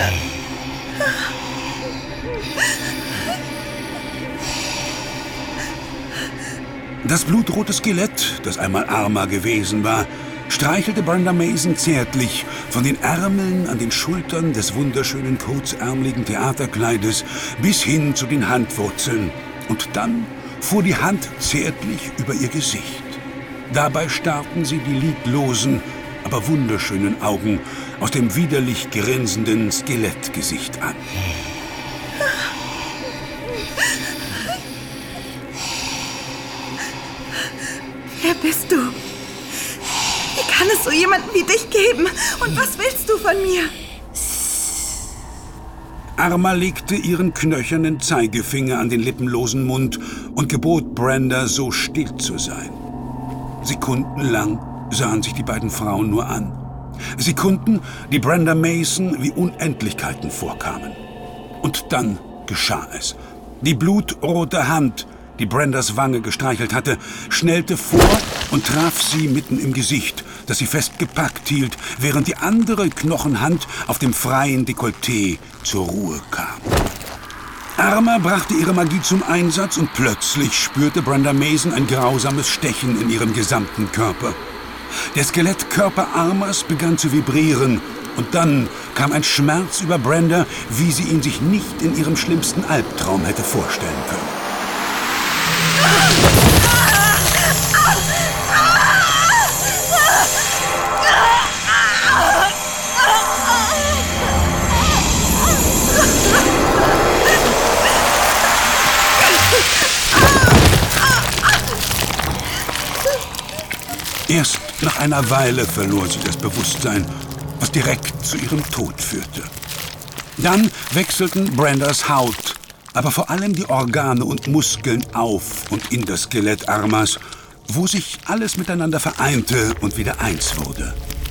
Das blutrote Skelett, das einmal Arma gewesen war, streichelte Brenda Mason zärtlich von den Ärmeln an den Schultern des wunderschönen kurzärmeligen Theaterkleides bis hin zu den Handwurzeln und dann fuhr die Hand zärtlich über ihr Gesicht. Dabei starrten sie die lidlosen, aber wunderschönen Augen aus dem widerlich grinsenden Skelettgesicht an. Wer bist du? Wie kann es so jemanden wie dich geben? Und was willst du von mir? Arma legte ihren knöchernen Zeigefinger an den lippenlosen Mund und gebot Brenda, so still zu sein. Sekundenlang sahen sich die beiden Frauen nur an. Sekunden, die Brenda Mason wie Unendlichkeiten vorkamen. Und dann geschah es. Die blutrote Hand, die Brendas Wange gestreichelt hatte, schnellte vor und traf sie mitten im Gesicht, das sie fest gepackt hielt, während die andere Knochenhand auf dem freien Dekolleté zur Ruhe kam. Arma brachte ihre Magie zum Einsatz und plötzlich spürte Brenda Mason ein grausames Stechen in ihrem gesamten Körper. Der Skelettkörper Armas begann zu vibrieren und dann kam ein Schmerz über Brenda, wie sie ihn sich nicht in ihrem schlimmsten Albtraum hätte vorstellen können. Erst nach einer Weile verlor sie das Bewusstsein, was direkt zu ihrem Tod führte. Dann wechselten Brendas Haut, aber vor allem die Organe und Muskeln auf und in das Skelett Armas, wo sich alles miteinander vereinte und wieder eins wurde.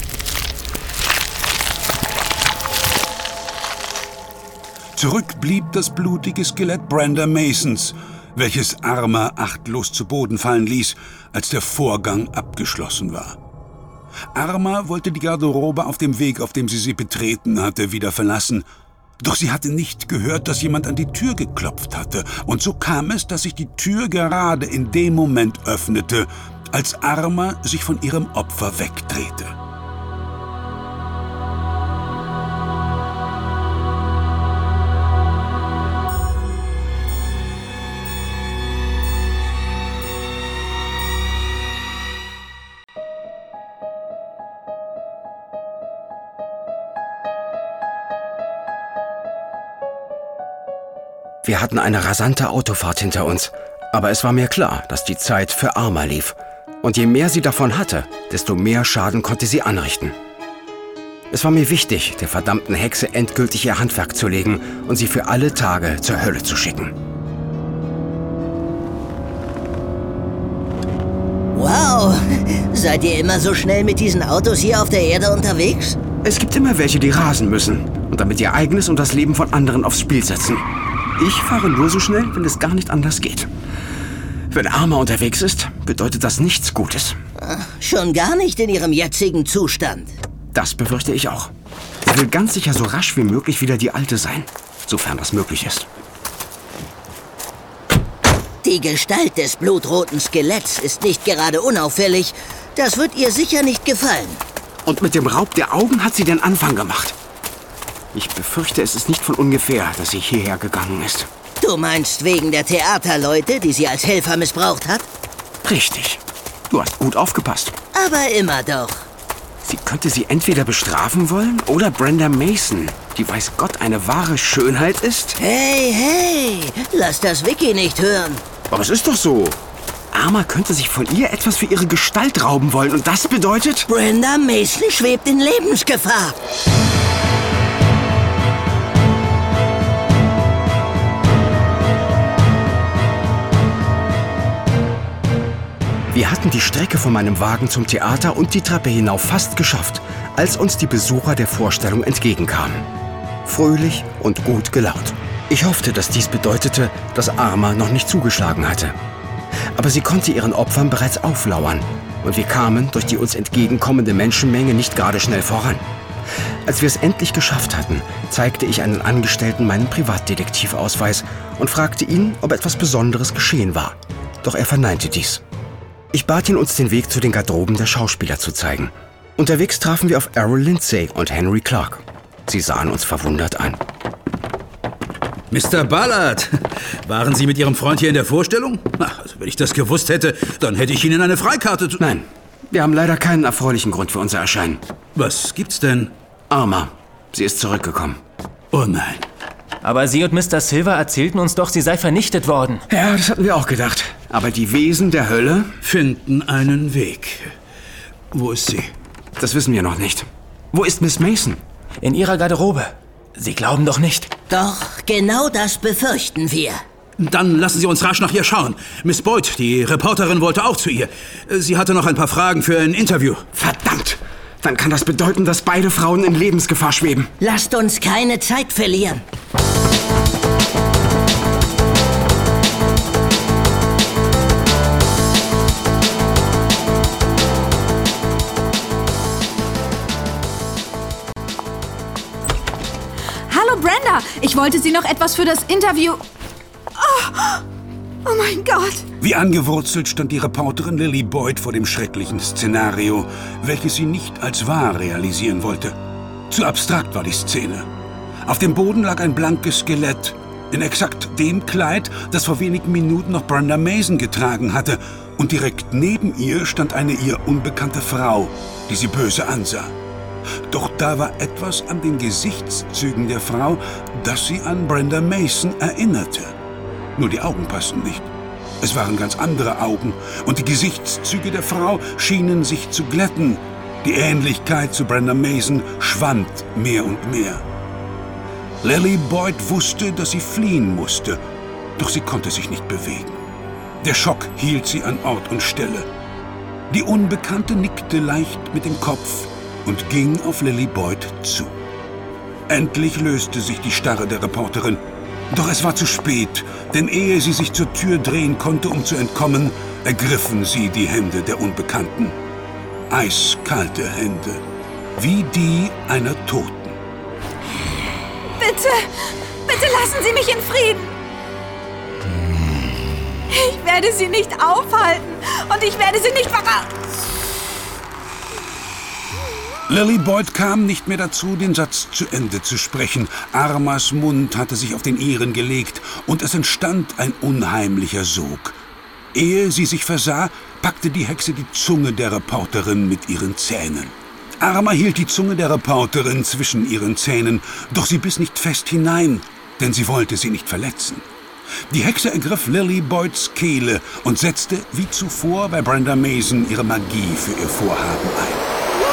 Zurück blieb das blutige Skelett Brenda Masons, welches Arma achtlos zu Boden fallen ließ, als der Vorgang abgeschlossen war. Arma wollte die Garderobe auf dem Weg, auf dem sie sie betreten hatte, wieder verlassen. Doch sie hatte nicht gehört, dass jemand an die Tür geklopft hatte. Und so kam es, dass sich die Tür gerade in dem Moment öffnete, als Arma sich von ihrem Opfer wegdrehte. Wir hatten eine rasante Autofahrt hinter uns, aber es war mir klar, dass die Zeit für Arma lief. Und je mehr sie davon hatte, desto mehr Schaden konnte sie anrichten. Es war mir wichtig, der verdammten Hexe endgültig ihr Handwerk zu legen und sie für alle Tage zur Hölle zu schicken. Wow, seid ihr immer so schnell mit diesen Autos hier auf der Erde unterwegs? Es gibt immer welche, die rasen müssen und damit ihr eigenes und das Leben von anderen aufs Spiel setzen. Ich fahre nur so schnell, wenn es gar nicht anders geht. Wenn Arma unterwegs ist, bedeutet das nichts Gutes. Schon gar nicht in ihrem jetzigen Zustand. Das befürchte ich auch. Sie will ganz sicher so rasch wie möglich wieder die Alte sein, sofern das möglich ist. Die Gestalt des blutroten Skeletts ist nicht gerade unauffällig. Das wird ihr sicher nicht gefallen. Und mit dem Raub der Augen hat sie den Anfang gemacht. Ich befürchte, es ist nicht von ungefähr, dass sie hierher gegangen ist. Du meinst wegen der Theaterleute, die sie als Helfer missbraucht hat? Richtig. Du hast gut aufgepasst. Aber immer doch. Sie könnte sie entweder bestrafen wollen oder Brenda Mason, die weiß Gott eine wahre Schönheit ist. Hey, hey, lass das Vicky nicht hören. Aber es ist doch so. Arma könnte sich von ihr etwas für ihre Gestalt rauben wollen und das bedeutet... Brenda Mason schwebt in Lebensgefahr. Wir hatten die Strecke von meinem Wagen zum Theater und die Treppe hinauf fast geschafft, als uns die Besucher der Vorstellung entgegenkamen. Fröhlich und gut gelaunt. Ich hoffte, dass dies bedeutete, dass Arma noch nicht zugeschlagen hatte. Aber sie konnte ihren Opfern bereits auflauern und wir kamen durch die uns entgegenkommende Menschenmenge nicht gerade schnell voran. Als wir es endlich geschafft hatten, zeigte ich einen Angestellten meinen Privatdetektivausweis und fragte ihn, ob etwas Besonderes geschehen war. Doch er verneinte dies. Ich bat ihn, uns den Weg zu den Garderoben der Schauspieler zu zeigen. Unterwegs trafen wir auf Errol Lindsay und Henry Clark. Sie sahen uns verwundert an. Mister Ballard, waren Sie mit Ihrem Freund hier in der Vorstellung? Ach, also wenn ich das gewusst hätte, dann hätte ich Ihnen eine Freikarte zu... Nein, wir haben leider keinen erfreulichen Grund für unser Erscheinen. Was gibt's denn? Arma, sie ist zurückgekommen. Oh nein. Aber Sie und Mister Silver erzählten uns doch, sie sei vernichtet worden. Ja, das hatten wir auch gedacht. Aber die Wesen der Hölle finden einen Weg. Wo ist sie? Das wissen wir noch nicht. Wo ist Miss Mason? In ihrer Garderobe. Sie glauben doch nicht. Doch, genau das befürchten wir. Dann lassen Sie uns rasch nach ihr schauen. Miss Boyd, die Reporterin, wollte auch zu ihr. Sie hatte noch ein paar Fragen für ein Interview. Verdammt! Dann kann das bedeuten, dass beide Frauen in Lebensgefahr schweben. Lasst uns keine Zeit verlieren. Hallo Brenda, ich wollte Sie noch etwas für das Interview... Oh, oh mein Gott! Wie angewurzelt stand die Reporterin Lily Boyd vor dem schrecklichen Szenario, welches sie nicht als wahr realisieren wollte. Zu abstrakt war die Szene. Auf dem Boden lag ein blankes Skelett, in exakt dem Kleid, das vor wenigen Minuten noch Brenda Mason getragen hatte, und direkt neben ihr stand eine ihr unbekannte Frau, die sie böse ansah. Doch da war etwas an den Gesichtszügen der Frau, das sie an Brenda Mason erinnerte. Nur die Augen passten nicht. Es waren ganz andere Augen, und die Gesichtszüge der Frau schienen sich zu glätten. Die Ähnlichkeit zu Brenda Mason schwand mehr und mehr. Lily Boyd wusste, dass sie fliehen musste, doch sie konnte sich nicht bewegen. Der Schock hielt sie an Ort und Stelle. Die Unbekannte nickte leicht mit dem Kopf und ging auf Lily Boyd zu. Endlich löste sich die Starre der Reporterin. Doch es war zu spät, denn ehe sie sich zur Tür drehen konnte, um zu entkommen, ergriffen sie die Hände der Unbekannten. Eiskalte Hände, wie die einer Toten. Bitte, bitte lassen Sie mich in Frieden. Ich werde Sie nicht aufhalten und ich werde Sie nicht verraten. Lily Boyd kam nicht mehr dazu, den Satz zu Ende zu sprechen. Armas Mund hatte sich auf den ihren gelegt und es entstand ein unheimlicher Sog. Ehe sie sich versah, packte die Hexe die Zunge der Reporterin mit ihren Zähnen. Arma hielt die Zunge der Reporterin zwischen ihren Zähnen, doch sie biss nicht fest hinein, denn sie wollte sie nicht verletzen. Die Hexe ergriff Lily Boyds Kehle und setzte, wie zuvor bei Brenda Mason, ihre Magie für ihr Vorhaben ein.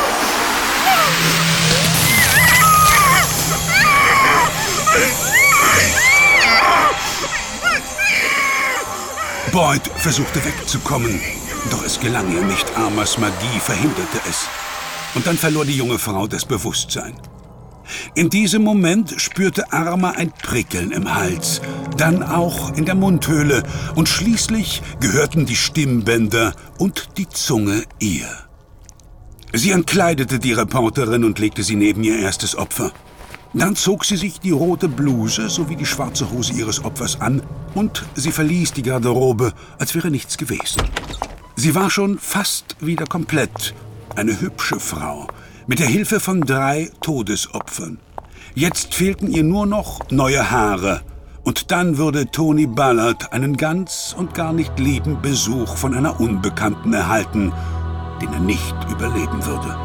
Boyd versuchte wegzukommen, doch es gelang ihr nicht. Armas Magie verhinderte es. Und dann verlor die junge Frau das Bewusstsein. In diesem Moment spürte Arma ein Prickeln im Hals, dann auch in der Mundhöhle und schließlich gehörten die Stimmbänder und die Zunge ihr. Sie entkleidete die Reporterin und legte sie neben ihr erstes Opfer. Dann zog sie sich die rote Bluse sowie die schwarze Hose ihres Opfers an und sie verließ die Garderobe, als wäre nichts gewesen. Sie war schon fast wieder komplett, eine hübsche Frau, mit der Hilfe von drei Todesopfern. Jetzt fehlten ihr nur noch neue Haare und dann würde Tony Ballard einen ganz und gar nicht lieben Besuch von einer Unbekannten erhalten, den er nicht überleben würde.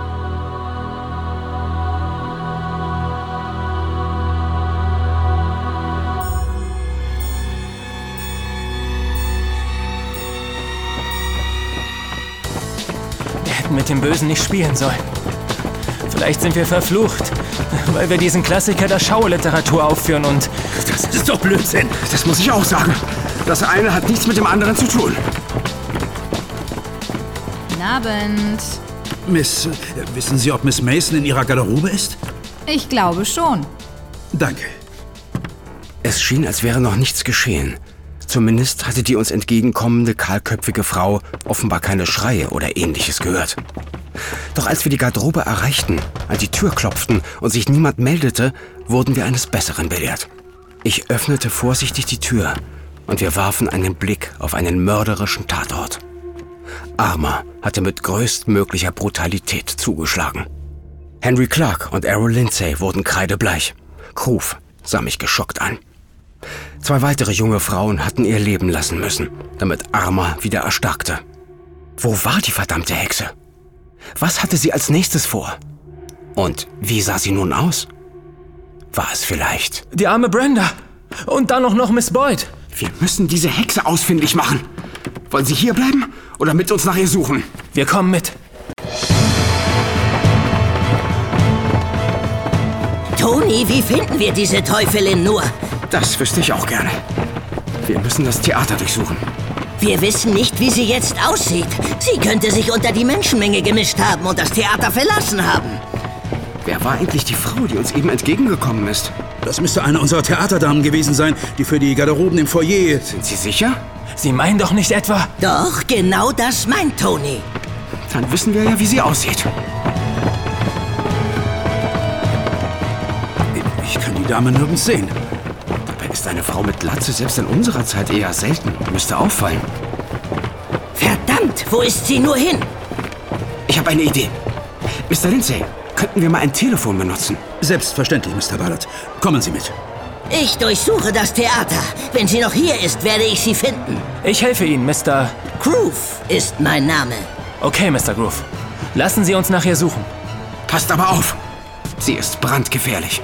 Mit dem Bösen nicht spielen sollen. Vielleicht sind wir verflucht, weil wir diesen Klassiker der Schauerliteratur aufführen und... Das ist doch Blödsinn. Das muss ich auch sagen. Das eine hat nichts mit dem anderen zu tun. Guten Abend. Miss, äh, wissen Sie, ob Miss Mason in ihrer Garderobe ist? Ich glaube schon. Danke. Es schien, als wäre noch nichts geschehen. Zumindest hatte die uns entgegenkommende, kahlköpfige Frau offenbar keine Schreie oder Ähnliches gehört. Doch als wir die Garderobe erreichten, an die Tür klopften und sich niemand meldete, wurden wir eines Besseren belehrt. Ich öffnete vorsichtig die Tür und wir warfen einen Blick auf einen mörderischen Tatort. Arma hatte mit größtmöglicher Brutalität zugeschlagen. Henry Clark und Errol Lindsay wurden kreidebleich. Kruf sah mich geschockt an. Zwei weitere junge Frauen hatten ihr Leben lassen müssen, damit Arma wieder erstarkte. Wo war die verdammte Hexe? Was hatte sie als nächstes vor? Und wie sah sie nun aus? War es vielleicht... Die arme Brenda! Und dann auch noch Miss Boyd! Wir müssen diese Hexe ausfindig machen. Wollen Sie hier bleiben oder mit uns nach ihr suchen? Wir kommen mit. Tony, wie finden wir diese Teufelin nur? Das wüsste ich auch gerne. Wir müssen das Theater durchsuchen. Wir wissen nicht, wie sie jetzt aussieht. Sie könnte sich unter die Menschenmenge gemischt haben und das Theater verlassen haben. Wer war eigentlich die Frau, die uns eben entgegengekommen ist? Das müsste eine unserer Theaterdamen gewesen sein, die für die Garderoben im Foyer... Sind Sie sicher? Sie meinen doch nicht etwa... Doch, genau das meint Tony. Dann wissen wir ja, wie sie aussieht. Ich kann die Dame nirgends sehen. Dabei ist eine Frau mit Glatze selbst in unserer Zeit eher selten. Müsste auffallen. Verdammt, wo ist sie nur hin? Ich habe eine Idee. Mister Lindsay, könnten wir mal ein Telefon benutzen? Selbstverständlich, Mister Ballard. Kommen Sie mit. Ich durchsuche das Theater. Wenn sie noch hier ist, werde ich sie finden. Ich helfe Ihnen, Mister Groove ist mein Name. Okay, Mister Groove. Lassen Sie uns nach ihr suchen. Passt aber auf. Sie ist brandgefährlich.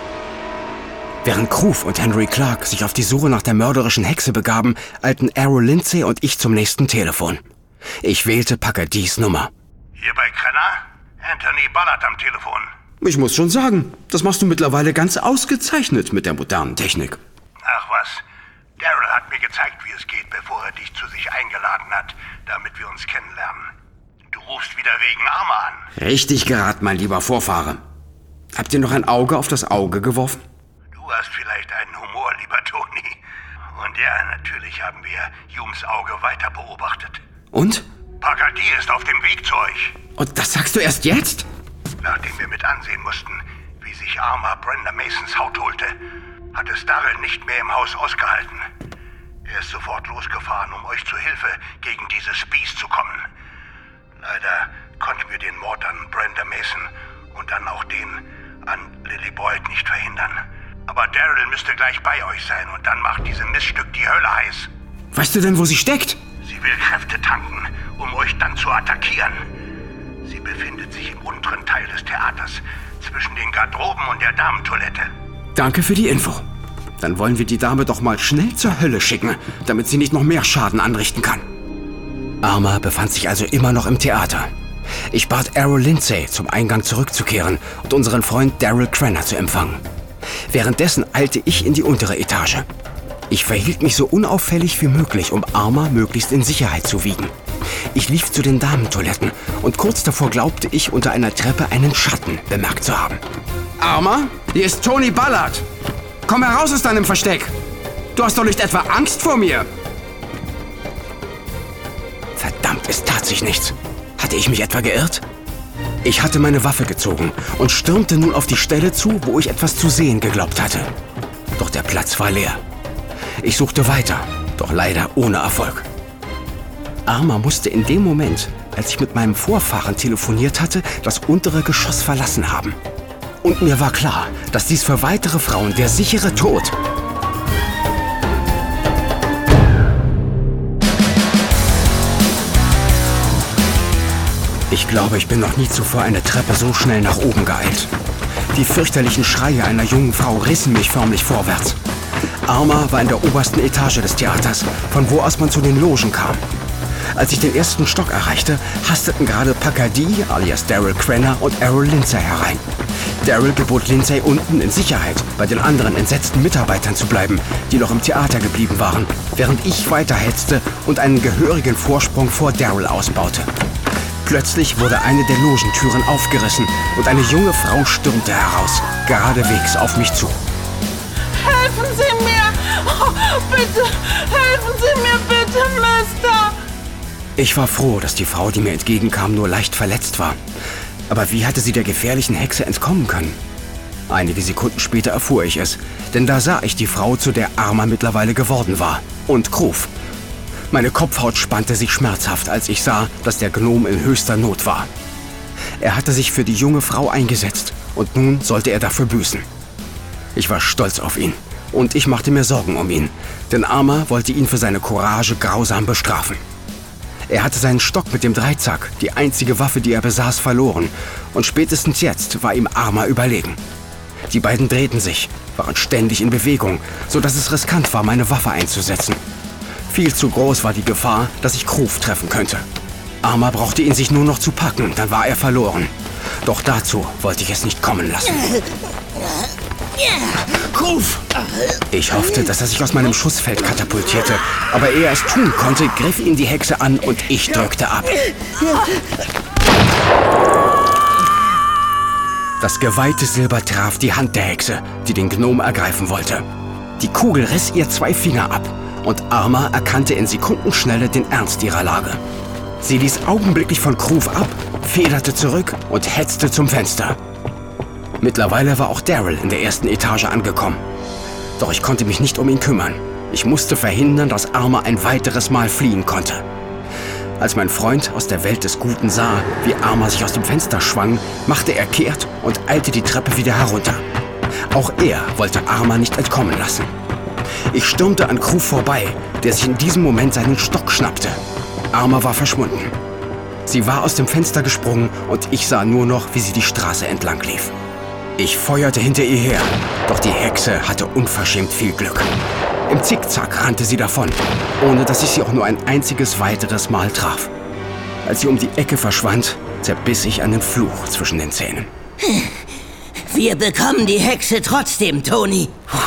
Während Groove und Henry Clark sich auf die Suche nach der mörderischen Hexe begaben, eilten Errol Lindsay und ich zum nächsten Telefon. Ich wählte Packadees Nummer. Hier bei Crenna? Anthony Ballard am Telefon. Ich muss schon sagen, das machst du mittlerweile ganz ausgezeichnet mit der modernen Technik. Ach was, Daryl hat mir gezeigt, wie es geht, bevor er dich zu sich eingeladen hat, damit wir uns kennenlernen. Du rufst wieder wegen Arma an. Richtig geraten, mein lieber Vorfahre. Habt ihr noch ein Auge auf das Auge geworfen? Du hast vielleicht einen Humor, lieber Tony. Und ja, natürlich haben wir Humes Auge weiter beobachtet. Und? Pagadi ist auf dem Weg zu euch. Und das sagst du erst jetzt? Nachdem wir mit ansehen mussten, wie sich Arma Brenda Masons Haut holte, hat es Daryl nicht mehr im Haus ausgehalten. Er ist sofort losgefahren, um euch zu Hilfe gegen dieses Biest zu kommen. Leider konnten wir den Mord an Brenda Mason und dann auch den an Lily Boyd nicht verhindern. Aber Daryl müsste gleich bei euch sein und dann macht diesem Miststück die Hölle heiß. Weißt du denn, wo sie steckt? Sie will Kräfte tanken, um euch dann zu attackieren. Sie befindet sich im unteren Teil des Theaters, zwischen den Garderoben und der Damentoilette. Danke für die Info. Dann wollen wir die Dame doch mal schnell zur Hölle schicken, damit sie nicht noch mehr Schaden anrichten kann. Arma befand sich also immer noch im Theater. Ich bat Errol Lindsay, zum Eingang zurückzukehren und unseren Freund Daryl Crenna zu empfangen. Währenddessen eilte ich in die untere Etage. Ich verhielt mich so unauffällig wie möglich, um Arma möglichst in Sicherheit zu wiegen. Ich lief zu den Damentoiletten und kurz davor glaubte ich, unter einer Treppe einen Schatten bemerkt zu haben. Arma, hier ist Tony Ballard. Komm heraus aus deinem Versteck. Du hast doch nicht etwa Angst vor mir? Verdammt, es tat sich nichts. Hatte ich mich etwa geirrt? Ich hatte meine Waffe gezogen und stürmte nun auf die Stelle zu, wo ich etwas zu sehen geglaubt hatte. Doch der Platz war leer. Ich suchte weiter, doch leider ohne Erfolg. Arma musste in dem Moment, als ich mit meinem Vorfahren telefoniert hatte, das untere Geschoss verlassen haben. Und mir war klar, dass dies für weitere Frauen der sichere Tod... Ich glaube, ich bin noch nie zuvor eine Treppe so schnell nach oben geeilt. Die fürchterlichen Schreie einer jungen Frau rissen mich förmlich vorwärts. Arma war in der obersten Etage des Theaters, von wo aus man zu den Logen kam. Als ich den ersten Stock erreichte, hasteten gerade Pacadi, alias Daryl Crenna, und Errol Lindsay herein. Daryl gebot Lindsay, unten in Sicherheit bei den anderen entsetzten Mitarbeitern zu bleiben, die noch im Theater geblieben waren, während ich weiterhetzte und einen gehörigen Vorsprung vor Daryl ausbaute. Plötzlich wurde eine der Logentüren aufgerissen und eine junge Frau stürmte heraus, geradewegs auf mich zu. Helfen Sie mir! Oh, bitte, helfen Sie mir bitte, Mister! Ich war froh, dass die Frau, die mir entgegenkam, nur leicht verletzt war. Aber wie hatte sie der gefährlichen Hexe entkommen können? Einige Sekunden später erfuhr ich es, denn da sah ich die Frau, zu der Arma mittlerweile geworden war, und Groove. Meine Kopfhaut spannte sich schmerzhaft, als ich sah, dass der Gnom in höchster Not war. Er hatte sich für die junge Frau eingesetzt und nun sollte er dafür büßen. Ich war stolz auf ihn, Und ich machte mir Sorgen um ihn, denn Arma wollte ihn für seine Courage grausam bestrafen. Er hatte seinen Stock mit dem Dreizack, die einzige Waffe, die er besaß, verloren. Und spätestens jetzt war ihm Arma überlegen. Die beiden drehten sich, waren ständig in Bewegung, sodass es riskant war, meine Waffe einzusetzen. Viel zu groß war die Gefahr, dass ich Groove treffen könnte. Arma brauchte ihn sich nur noch zu packen, dann war er verloren. Doch dazu wollte ich es nicht kommen lassen. Groove! Ich hoffte, dass er sich aus meinem Schussfeld katapultierte, aber ehe er es tun konnte, griff ihn die Hexe an und ich drückte ab. Das geweihte Silber traf die Hand der Hexe, die den Gnom ergreifen wollte. Die Kugel riss ihr zwei Finger ab und Arma erkannte in Sekundenschnelle den Ernst ihrer Lage. Sie ließ augenblicklich von Groove ab, federte zurück und hetzte zum Fenster. Mittlerweile war auch Daryl in der ersten Etage angekommen. Doch ich konnte mich nicht um ihn kümmern. Ich musste verhindern, dass Arma ein weiteres Mal fliehen konnte. Als mein Freund aus der Welt des Guten sah, wie Arma sich aus dem Fenster schwang, machte er kehrt und eilte die Treppe wieder herunter. Auch er wollte Arma nicht entkommen lassen. Ich stürmte an Groove vorbei, der sich in diesem Moment seinen Stock schnappte. Arma war verschwunden. Sie war aus dem Fenster gesprungen und ich sah nur noch, wie sie die Straße entlang lief. Ich feuerte hinter ihr her, doch die Hexe hatte unverschämt viel Glück. Im Zickzack rannte sie davon, ohne dass ich sie auch nur ein einziges weiteres Mal traf. Als sie um die Ecke verschwand, zerbiss ich einen Fluch zwischen den Zähnen. Wir bekommen die Hexe trotzdem, Tony.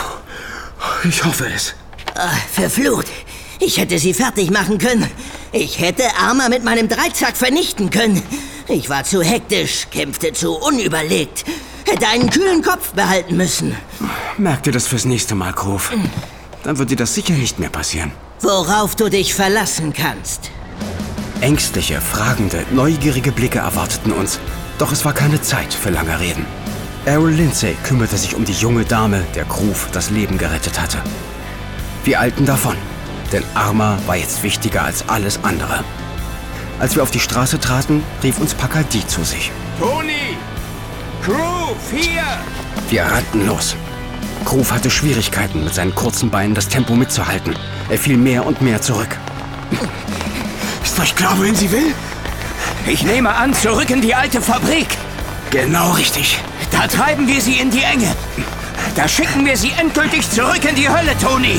Ich hoffe es. Ach, verflucht. Ich hätte sie fertig machen können. Ich hätte Arma mit meinem Dreizack vernichten können. Ich war zu hektisch, kämpfte zu unüberlegt. Hätte einen kühlen Kopf behalten müssen. Merk dir das fürs nächste Mal, Groove. Dann wird dir das sicher nicht mehr passieren. Worauf du dich verlassen kannst. Ängstliche, fragende, neugierige Blicke erwarteten uns. Doch es war keine Zeit für lange Reden. Errol Lindsay kümmerte sich um die junge Dame, der Groove das Leben gerettet hatte. Wir eilten davon, denn Arma war jetzt wichtiger als alles andere. Als wir auf die Straße traten, rief uns Pakadi zu sich. Tony! Groove, hier! Wir rannten los. Groove hatte Schwierigkeiten, mit seinen kurzen Beinen das Tempo mitzuhalten. Er fiel mehr und mehr zurück. Ist euch klar, wohin sie will? Ich nehme an, zurück in die alte Fabrik. Genau richtig. Da treiben wir sie in die Enge. Da schicken wir sie endgültig zurück in die Hölle, Tony.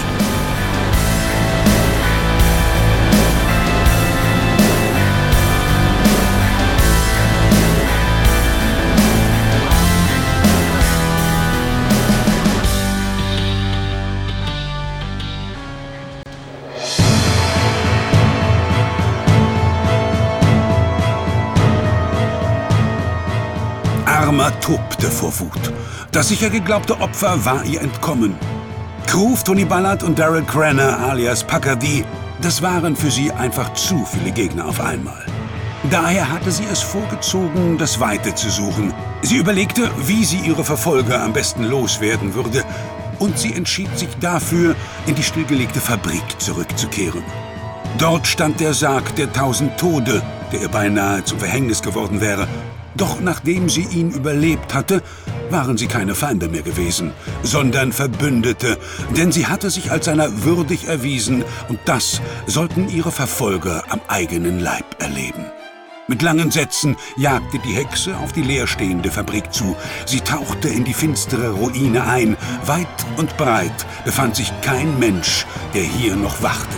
Arma tobte vor Wut. Das sicher geglaubte Opfer war ihr entkommen. Groove, Tony Ballard und Daryl Cranner alias Pakadi, das waren für sie einfach zu viele Gegner auf einmal. Daher hatte sie es vorgezogen, das Weite zu suchen. Sie überlegte, wie sie ihre Verfolger am besten loswerden würde, und sie entschied sich dafür, in die stillgelegte Fabrik zurückzukehren. Dort stand der Sarg der tausend Tode, der ihr beinahe zum Verhängnis geworden wäre. Doch nachdem sie ihn überlebt hatte, waren sie keine Feinde mehr gewesen, sondern Verbündete, denn sie hatte sich als seiner würdig erwiesen, und das sollten ihre Verfolger am eigenen Leib erleben. Mit langen Sätzen jagte die Hexe auf die leerstehende Fabrik zu. Sie tauchte in die finstere Ruine ein. Weit und breit befand sich kein Mensch, der hier noch wachte.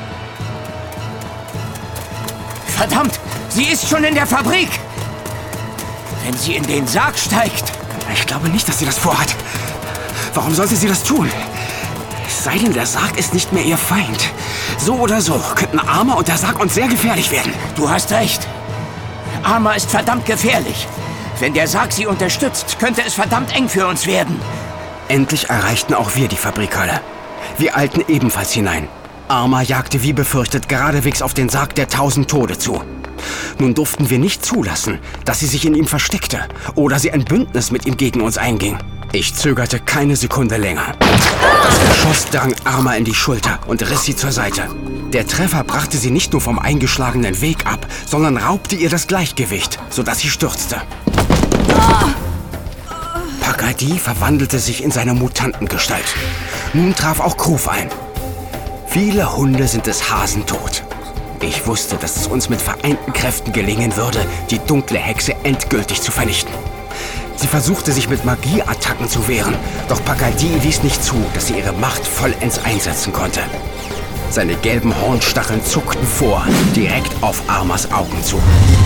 Verdammt, sie ist schon in der Fabrik! Wenn sie in den Sarg steigt. Ich glaube nicht, dass sie das vorhat. Warum sollte sie das tun? Es sei denn, der Sarg ist nicht mehr ihr Feind. So oder so könnten Arma und der Sarg uns sehr gefährlich werden. Du hast recht. Arma ist verdammt gefährlich. Wenn der Sarg sie unterstützt, könnte es verdammt eng für uns werden. Endlich erreichten auch wir die Fabrikhalle. Wir eilten ebenfalls hinein. Arma jagte wie befürchtet geradewegs auf den Sarg der tausend Tode zu. Nun durften wir nicht zulassen, dass sie sich in ihm versteckte oder sie ein Bündnis mit ihm gegen uns einging. Ich zögerte keine Sekunde länger. Das Geschoss drang Arma in die Schulter und riss sie zur Seite. Der Treffer brachte sie nicht nur vom eingeschlagenen Weg ab, sondern raubte ihr das Gleichgewicht, sodass sie stürzte. Pakadi verwandelte sich in seine Mutantengestalt. Nun traf auch Kruf ein. Viele Hunde sind des Hasen tot. Ich wusste, dass es uns mit vereinten Kräften gelingen würde, die dunkle Hexe endgültig zu vernichten. Sie versuchte, sich mit Magieattacken zu wehren, doch Pagadi ließ nicht zu, dass sie ihre Macht vollends einsetzen konnte. Seine gelben Hornstacheln zuckten vor, direkt auf Armas Augen zu.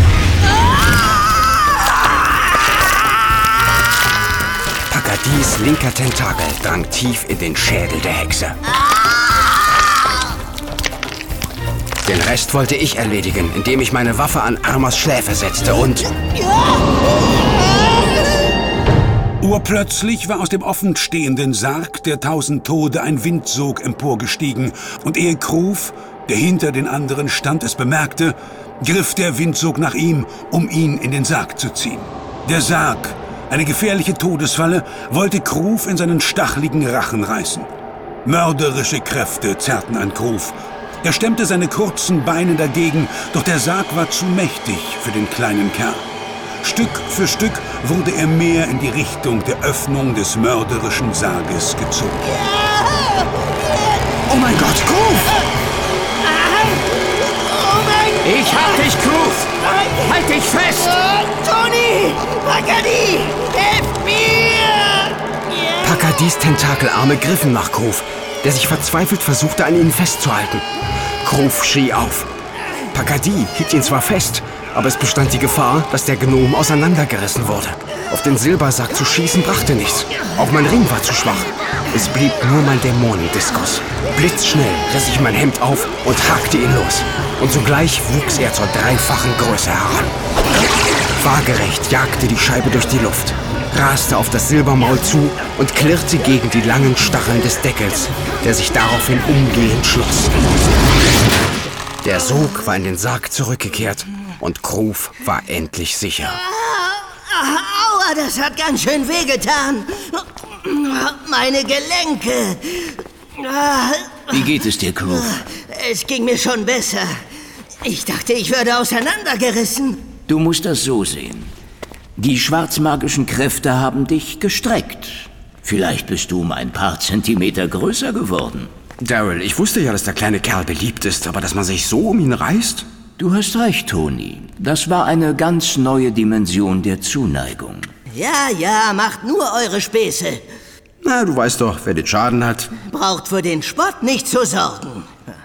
Pagadis linker Tentakel drang tief in den Schädel der Hexe. Den Rest wollte ich erledigen, indem ich meine Waffe an Armas Schläfe setzte und... Urplötzlich war aus dem offenstehenden Sarg der tausend Tode ein Windsog emporgestiegen, und ehe Kruf, der hinter den anderen stand, es bemerkte, griff der Windsog nach ihm, um ihn in den Sarg zu ziehen. Der Sarg, eine gefährliche Todesfalle, wollte Kruf in seinen stacheligen Rachen reißen. Mörderische Kräfte zerrten an Kruf. Er stemmte seine kurzen Beine dagegen, doch der Sarg war zu mächtig für den kleinen Kerl. Stück für Stück wurde er mehr in die Richtung der Öffnung des mörderischen Sarges gezogen. Oh mein Gott, Kruf! Oh mein Ich hab dich, Kruf! Halt dich fest! Oh, Toni! Pagadi! Helft mir! Pagadis Tentakelarme griffen nach Kruf, der sich verzweifelt versuchte, an ihnen festzuhalten. Kruf schrie auf. Pagadi hielt ihn zwar fest, aber es bestand die Gefahr, dass der Gnom auseinandergerissen wurde. Auf den Silbersack zu schießen brachte nichts. Auch mein Ring war zu schwach. Es blieb nur mein Dämonendiskus. Blitzschnell riss ich mein Hemd auf und hakte ihn los. Und sogleich wuchs er zur dreifachen Größe heran. Waagerecht jagte die Scheibe durch die Luft, raste auf das Silbermaul zu und klirrte gegen die langen Stacheln des Deckels, der sich daraufhin umgehend schloss. Der Sog war in den Sarg zurückgekehrt und Kruf war endlich sicher. Aua, das hat ganz schön wehgetan. Meine Gelenke. Wie geht es dir, Kruf? Es ging mir schon besser. Ich dachte, ich würde auseinandergerissen. Du musst das so sehen. Die schwarzmagischen Kräfte haben dich gestreckt. Vielleicht bist du um ein paar Zentimeter größer geworden. Daryl, ich wusste ja, dass der kleine Kerl beliebt ist, aber dass man sich so um ihn reißt? Du hast recht, Toni. Das war eine ganz neue Dimension der Zuneigung. Ja, ja, macht nur eure Späße. Na, du weißt doch, wer den Schaden hat. Braucht für den Spott nicht zu sorgen.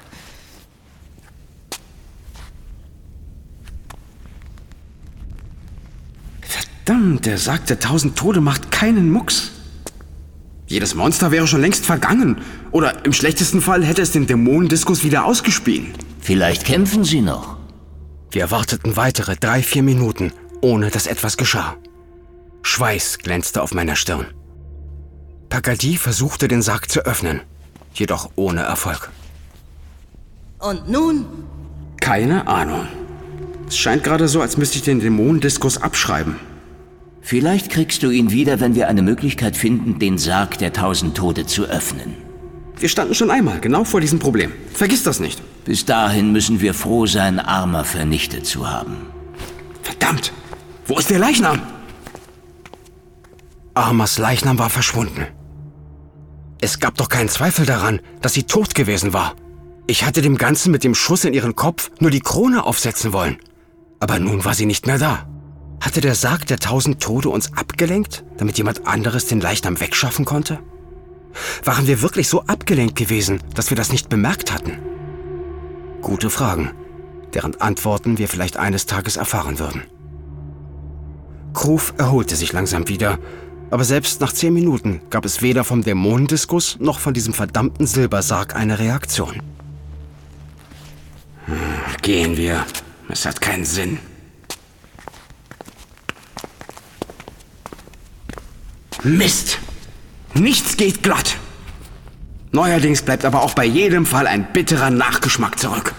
Verdammt, der Sarg der tausend Tode macht keinen Mucks. Jedes Monster wäre schon längst vergangen. Oder im schlechtesten Fall hätte es den Dämonendiskus wieder ausgespien. Vielleicht kämpfen sie noch. Wir warteten weitere drei, vier Minuten, ohne dass etwas geschah. Schweiß glänzte auf meiner Stirn. Pagadi versuchte, den Sarg zu öffnen, jedoch ohne Erfolg. Und nun? Keine Ahnung. Es scheint gerade so, als müsste ich den Dämonendiskus abschreiben. Vielleicht kriegst du ihn wieder, wenn wir eine Möglichkeit finden, den Sarg der tausend Tode zu öffnen. Wir standen schon einmal genau vor diesem Problem. Vergiss das nicht. Bis dahin müssen wir froh sein, Arma vernichtet zu haben. Verdammt! Wo ist der Leichnam? Armas Leichnam war verschwunden. Es gab doch keinen Zweifel daran, dass sie tot gewesen war. Ich hatte dem Ganzen mit dem Schuss in ihren Kopf nur die Krone aufsetzen wollen. Aber nun war sie nicht mehr da. Hatte der Sarg der tausend Tode uns abgelenkt, damit jemand anderes den Leichnam wegschaffen konnte? Waren wir wirklich so abgelenkt gewesen, dass wir das nicht bemerkt hatten? Gute Fragen, deren Antworten wir vielleicht eines Tages erfahren würden. Kruf erholte sich langsam wieder, aber selbst nach zehn Minuten gab es weder vom Dämonendiskus noch von diesem verdammten Silbersarg eine Reaktion. Hm, gehen wir. Es hat keinen Sinn. Mist! Nichts geht glatt. Neuerdings bleibt aber auch bei jedem Fall ein bitterer Nachgeschmack zurück.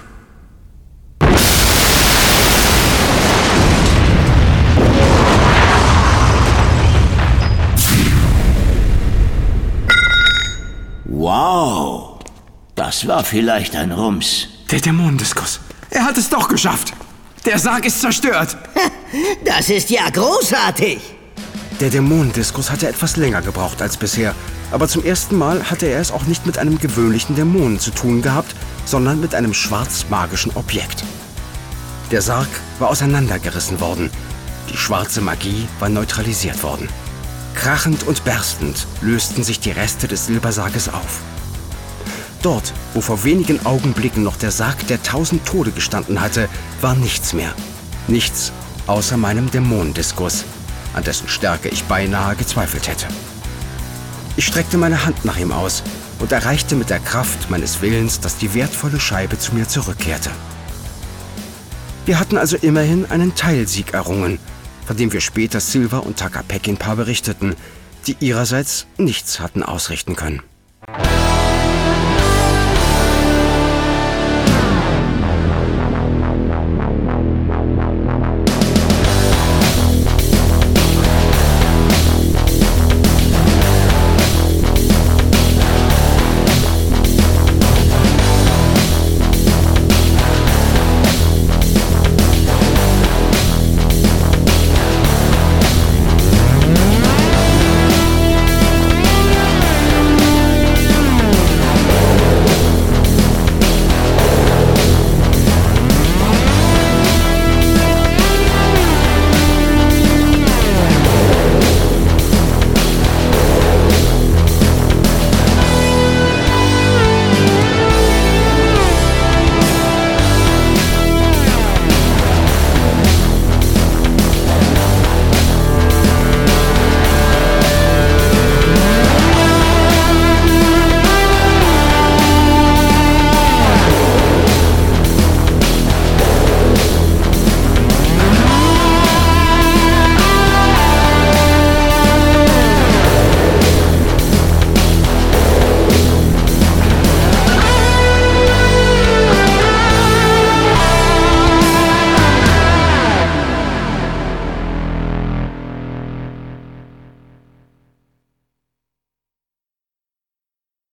Wow, das war vielleicht ein Rums. Der Dämonendiskus. Er hat es doch geschafft. Der Sarg ist zerstört. Das ist ja großartig. Der Dämonendiskus hatte etwas länger gebraucht als bisher, Aber zum ersten Mal hatte er es auch nicht mit einem gewöhnlichen Dämonen zu tun gehabt, sondern mit einem schwarzmagischen Objekt. Der Sarg war auseinandergerissen worden. Die schwarze Magie war neutralisiert worden. Krachend und berstend lösten sich die Reste des Silbersarges auf. Dort, wo vor wenigen Augenblicken noch der Sarg der tausend Tode gestanden hatte, war nichts mehr. Nichts außer meinem Dämonendiskus, an dessen Stärke ich beinahe gezweifelt hätte. Ich streckte meine Hand nach ihm aus und erreichte mit der Kraft meines Willens, dass die wertvolle Scheibe zu mir zurückkehrte. Wir hatten also immerhin einen Teilsieg errungen, von dem wir später Silver und Takapekinpah berichteten, die ihrerseits nichts hatten ausrichten können.